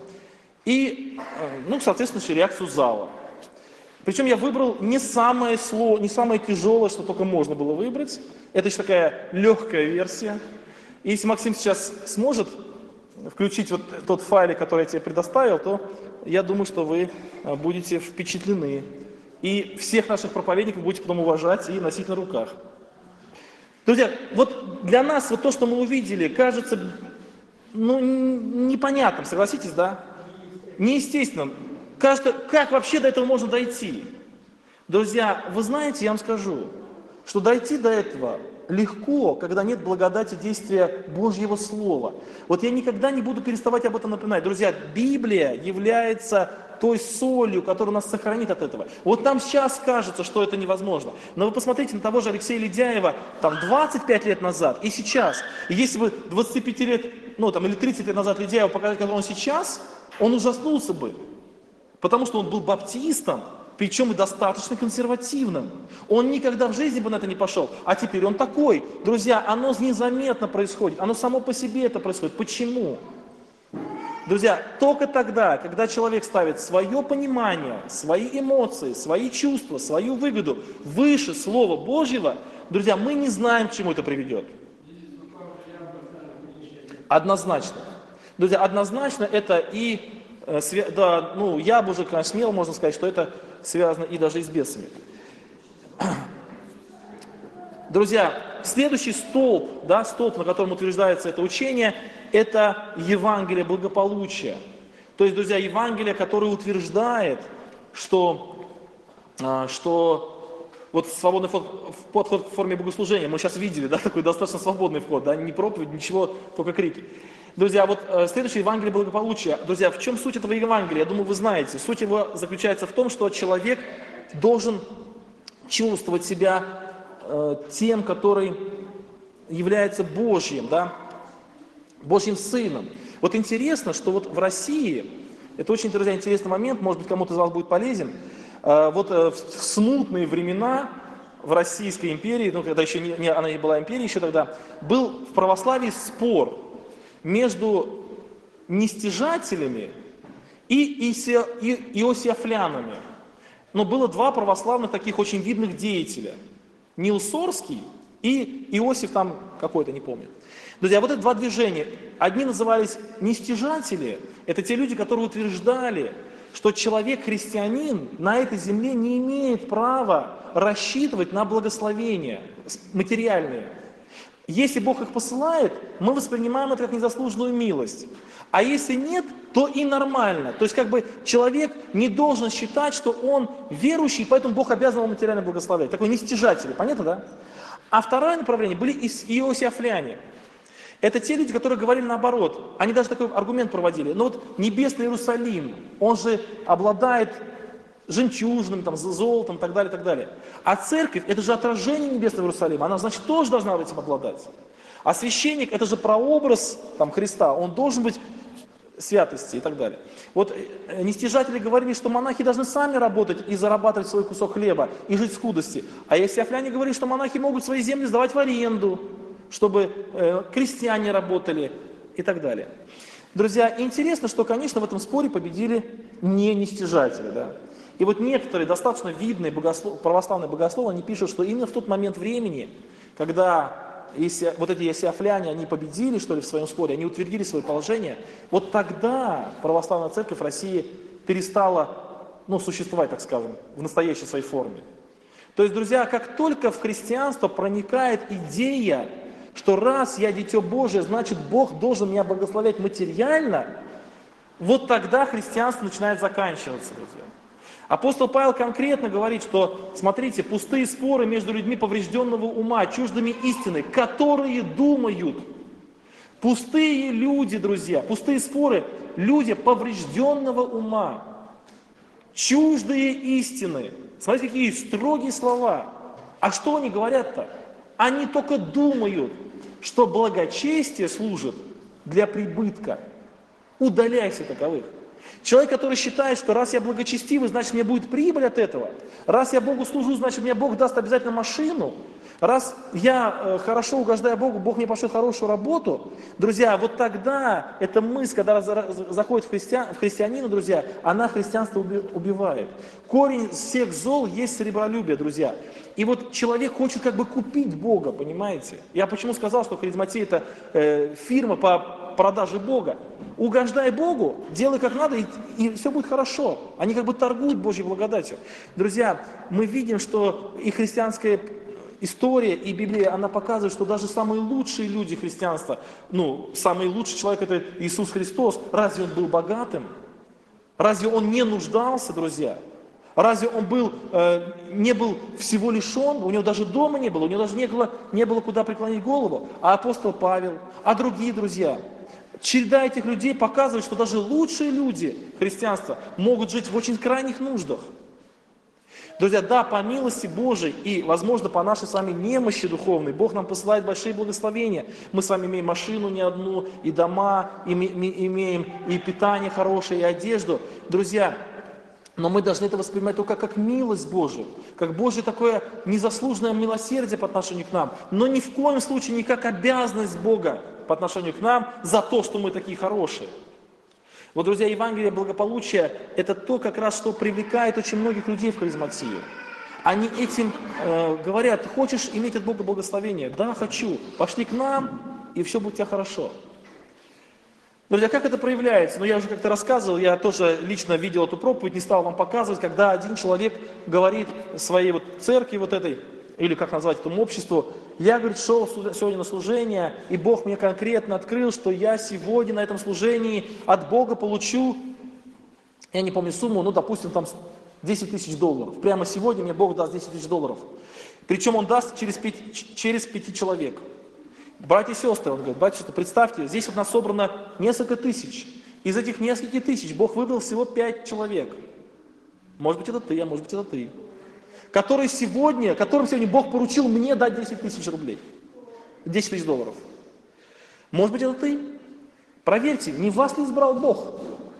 и, ну, соответственно, реакцию зала. Причем я выбрал не самое тяжелое, что только можно было выбрать. Это еще такая легкая версия. И если Максим сейчас сможет включить вот тот файлик, который я тебе предоставил, то я думаю, что вы будете впечатлены. И всех наших проповедников будете потом уважать и носить на руках. Друзья, вот для нас вот то, что мы увидели, кажется, ну, непонятным, согласитесь, да? Неестественным. Кажется, как вообще до этого можно дойти? Друзья, вы знаете, я вам скажу, что дойти до этого легко, когда нет благодати действия Божьего Слова. Вот я никогда не буду переставать об этом напоминать. Друзья, Библия является той солью, которая нас сохранит от этого. Вот нам сейчас кажется, что это невозможно. Но вы посмотрите на того же Алексея Ледяева там 25 лет назад и сейчас. И если бы 25 лет, ну там или 30 лет назад Ледяева показать, который он сейчас, он ужаснулся бы. Потому что он был баптистом, причем и достаточно консервативным. Он никогда в жизни бы на это не пошел. А теперь он такой. Друзья, оно незаметно происходит. Оно само по себе это происходит. Почему? Друзья, только тогда, когда человек ставит свое понимание, свои эмоции, свои чувства, свою выгоду выше Слова Божьего, друзья, мы не знаем, к чему это приведет. Однозначно. Друзья, однозначно это и... Да, ну, я бы уже, конечно, смело можно сказать, что это связано и даже и с бесами. Друзья, следующий столб, да, столб, на котором утверждается это учение, это Евангелие благополучия. То есть, друзья, Евангелие, которое утверждает, что вот свободный подход к форме богослужения, мы сейчас видели, да, такой достаточно свободный вход, да, не проповедь, ничего, только крики. Друзья, вот следующее Евангелие благополучия. Друзья, в чем суть этого Евангелия? Я думаю, вы знаете. Суть его заключается в том, что человек должен чувствовать себя тем, который является Божьим, да, Божьим Сыном. Вот интересно, что вот в России, это очень, друзья, интересный момент, может быть, кому-то из вас будет полезен, вот в смутные времена в Российской империи, ну, когда еще она не была империей еще тогда, был в православии спор между нестяжателями и иосифлянами. Но было два православных таких очень видных деятеля. Нил Сорский и Иосиф там какой-то, не помню. Друзья, вот это два движения. Одни назывались нестяжатели. Это те люди, которые утверждали, что человек-христианин на этой земле не имеет права рассчитывать на благословения материальные. Если Бог их посылает, мы воспринимаем это как незаслуженную милость. А если нет, то и нормально. То есть как бы человек не должен считать, что он верующий, поэтому Бог обязан его материально благословлять. Такой нестяжатель, понятно, да? А второе направление были иосифляне. Это те люди, которые говорили наоборот. Они даже такой аргумент проводили. Ну вот небесный Иерусалим, он же обладает жемчужным, там, золотом и так далее, и так далее. А церковь, это же отражение небесного Иерусалима, она, значит, тоже должна этим обладать. А священник это же прообраз там, Христа, он должен быть святости и так далее. Вот нестяжатели говорили, что монахи должны сами работать и зарабатывать свой кусок хлеба и жить в скудости. А иосифляне говорили, что монахи могут свои земли сдавать в аренду, чтобы крестьяне работали и так далее. Друзья, интересно, что, конечно, в этом споре победили не нестяжатели. Да? И вот некоторые достаточно видные православные богословы, они пишут, что именно в тот момент времени, когда вот эти иосифляне, они победили, что ли, в своем споре, они утвердили свое положение, вот тогда православная церковь в России перестала, существовать, так скажем, в настоящей своей форме. То есть, друзья, как только в христианство проникает идея, что раз я дитё Божие, значит Бог должен меня благословлять материально, вот тогда христианство начинает заканчиваться, друзья. Апостол Павел конкретно говорит, что, смотрите, пустые споры между людьми поврежденного ума, чуждыми истины, которые думают. Пустые люди, друзья, пустые споры, люди поврежденного ума, чуждые истины. Смотрите, какие строгие слова. А что они говорят-то? Они только думают, что благочестие служит для прибытка. Удаляйся таковых. Человек, который считает, что раз я благочестивый, значит мне будет прибыль от этого. Раз я Богу служу, значит мне Бог даст обязательно машину. Раз я хорошо угождаю Богу, Бог мне пошлет хорошую работу. Друзья, вот тогда эта мысль, когда заходит в христианина, друзья, она христианство убивает. Корень всех зол есть сребролюбие, друзья. И вот человек хочет как бы купить Бога, понимаете? Я почему сказал, что харизматия это фирма по продаже Бога. Угождай Богу, делай как надо, и все будет хорошо. Они как бы торгуют Божьей благодатью. Друзья, мы видим, что и христианская история, и Библия, она показывает, что даже самые лучшие люди христианства, самый лучший человек это Иисус Христос, разве он был богатым? Разве он не нуждался, друзья? Разве он не был всего лишен? У него даже дома не было, у него даже не было куда преклонить голову. А апостол Павел, а другие друзья. Череда этих людей показывает, что даже лучшие люди христианства могут жить в очень крайних нуждах. Друзья, да, по милости Божией и, возможно, по нашей с вами немощи духовной, Бог нам посылает большие благословения. Мы с вами имеем машину не одну, и дома, имеем и питание хорошее, и одежду. Друзья, но мы должны это воспринимать только как милость Божию, как Божье такое незаслуженное милосердие по отношению к нам, но ни в коем случае не как обязанность Бога по отношению к нам за то, что мы такие хорошие. Вот, друзья, Евангелие благополучия – это то, как раз, что привлекает очень многих людей в харизматию. Они этим говорят: хочешь иметь от Бога благословение? Да, хочу. Пошли к нам, и все будет у тебя хорошо. Друзья, как это проявляется? Я уже как-то рассказывал, я тоже лично видел эту проповедь, не стал вам показывать, когда один человек говорит своей церкви этой, или как назвать этому обществу: я, говорит, шел сегодня на служение, и Бог мне конкретно открыл, что я сегодня на этом служении от Бога получу, я не помню сумму, допустим, там $10 000. Прямо сегодня мне Бог даст $10 000. Причем Он даст через 5 человек. Братья и сестры, он говорит, братья и сестры, представьте, здесь у нас собрано несколько тысяч. Из этих нескольких тысяч Бог выбрал всего 5 человек. Может быть, это ты, а может быть, это ты. Которым сегодня Бог поручил мне дать 10 000 рублей. 10 000 $. Может быть, это ты. Проверьте, не вас ли избрал Бог?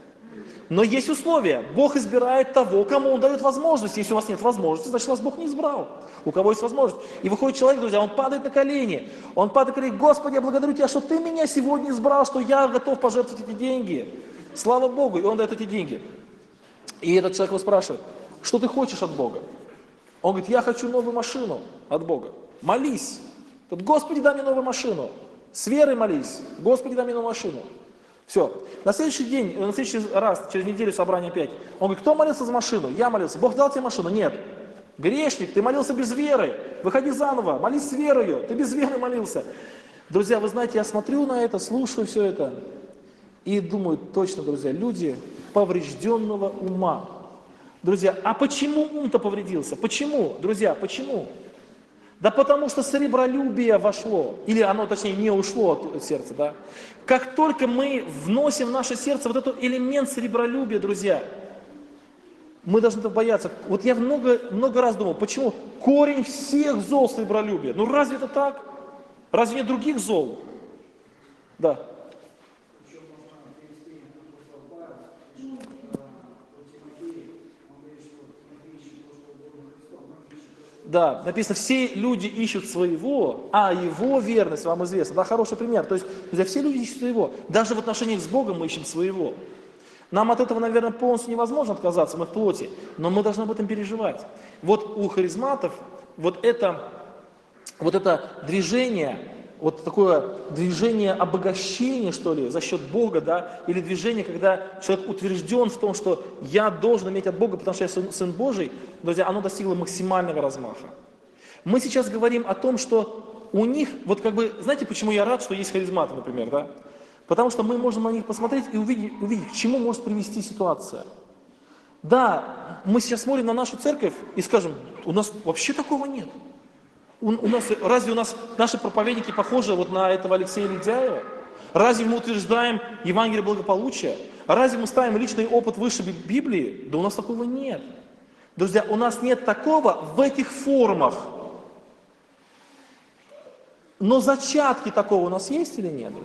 Но есть условия. Бог избирает того, кому Он дает возможность. Если у вас нет возможности, значит, вас Бог не избрал. У кого есть возможность. И выходит человек, друзья, он падает на колени. Он падает и говорит: Господи, я благодарю Тебя, что Ты меня сегодня избрал, что я готов пожертвовать эти деньги. Слава Богу. И он дает эти деньги. И этот человек его спрашивает: что ты хочешь от Бога? Он говорит: я хочу новую машину от Бога. Молись. Господи, дай мне новую машину. С верой молись. Господи, дай мне новую машину. Все. На следующий раз, через неделю собрание опять. Он говорит: кто молился за машину? Я молился. Бог дал тебе машину? Нет. Грешник, ты молился без веры. Выходи заново, молись с верою. Ты без веры молился. Друзья, вы знаете, я смотрю на это, слушаю все это и думаю: точно, друзья, люди поврежденного ума. Друзья, а почему ум-то повредился? Почему, друзья, почему? Да потому что сребролюбие вошло, или оно, точнее, не ушло от сердца, да? Как только мы вносим в наше сердце вот этот элемент сребролюбия, друзья, мы должны этого бояться. Вот я много раз думал, почему корень всех зол сребролюбия? Разве это так? Разве нет других зол? Да. Да, написано, все люди ищут своего, а его верность вам известна. Да, хороший пример. То есть, друзья, все люди ищут своего. Даже в отношениях с Богом мы ищем своего. Нам от этого, наверное, полностью невозможно отказаться, мы в плоти, но мы должны об этом переживать. Вот у харизматов вот это движение, вот такое движение обогащения, что ли, за счет Бога, да, или движение, когда человек утвержден в том, что я должен иметь от Бога, потому что я сын Божий, друзья, оно достигло максимального размаха. Мы сейчас говорим о том, что у них, вот как бы, знаете, почему я рад, что есть харизматы, например, да? Потому что мы можем на них посмотреть и увидеть, к чему может привести ситуация. Да, мы сейчас смотрим на нашу церковь и скажем, у нас вообще такого нет. Разве у нас наши проповедники похожи вот на этого Алексея Ледяева? Разве мы утверждаем Евангелие благополучия? Разве мы ставим личный опыт выше Библии? Да у нас такого нет. Друзья, у нас нет такого в этих формах. Но зачатки такого у нас есть или нет?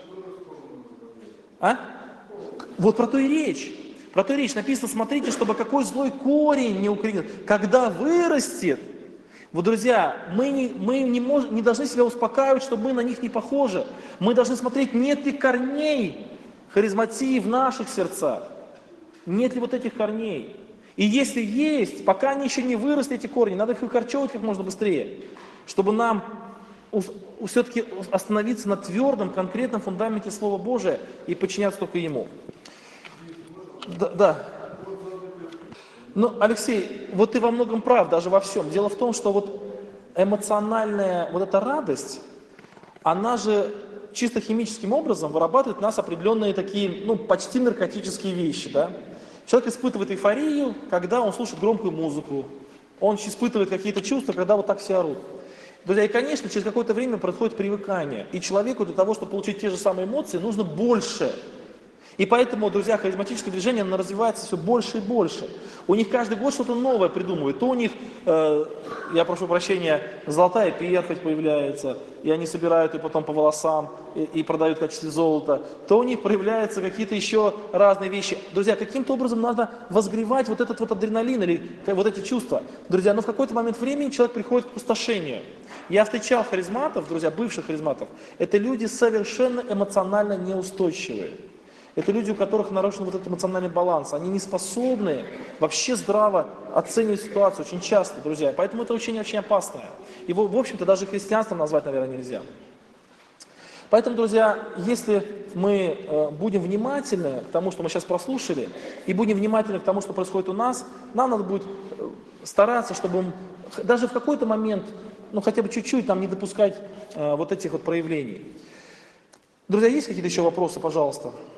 А? Вот про то и речь. Про то и речь. Написано, смотрите, чтобы какой злой корень не укоренился. Когда вырастет, вот, друзья, мы не должны себя успокаивать, что мы на них не похожи. Мы должны смотреть, нет ли корней харизматии в наших сердцах. Нет ли вот этих корней. И если есть, пока они еще не выросли, эти корни, надо их выкорчевывать как можно быстрее, чтобы нам все-таки остановиться на твердом, конкретном фундаменте Слова Божия и подчиняться только Ему. Да. Ну, Алексей, вот ты во многом прав, даже во всем. Дело в том, что вот эмоциональная вот эта радость, она же чисто химическим образом вырабатывает в нас определенные такие, ну, почти наркотические вещи, да. Человек испытывает эйфорию, когда он слушает громкую музыку, он испытывает какие-то чувства, когда вот так все орут. Друзья, и, конечно, через какое-то время происходит привыкание, и человеку для того, чтобы получить те же самые эмоции, нужно больше. И поэтому, друзья, харизматическое движение, оно развивается все больше и больше. У них каждый год что-то новое придумывают. То у них, я прошу прощения, золотая перхоть появляется, и они собирают ее потом по волосам и продают в качестве золота. То у них появляются какие-то еще разные вещи. Друзья, каким-то образом надо возгревать вот этот вот адреналин или вот эти чувства. Друзья, но в какой-то момент времени человек приходит к опустошению. Я встречал харизматов, друзья, бывших харизматов. Это люди совершенно эмоционально неустойчивые. Это люди, у которых нарушен вот этот эмоциональный баланс. Они не способны вообще здраво оценивать ситуацию очень часто, друзья. Поэтому это очень опасное. Его, в общем-то, даже христианством назвать, наверное, нельзя. Поэтому, друзья, если мы будем внимательны к тому, что мы сейчас прослушали, и будем внимательны к тому, что происходит у нас, нам надо будет стараться, чтобы даже в какой-то момент, ну хотя бы чуть-чуть там не допускать вот этих вот проявлений. Друзья, есть какие-то еще вопросы, пожалуйста?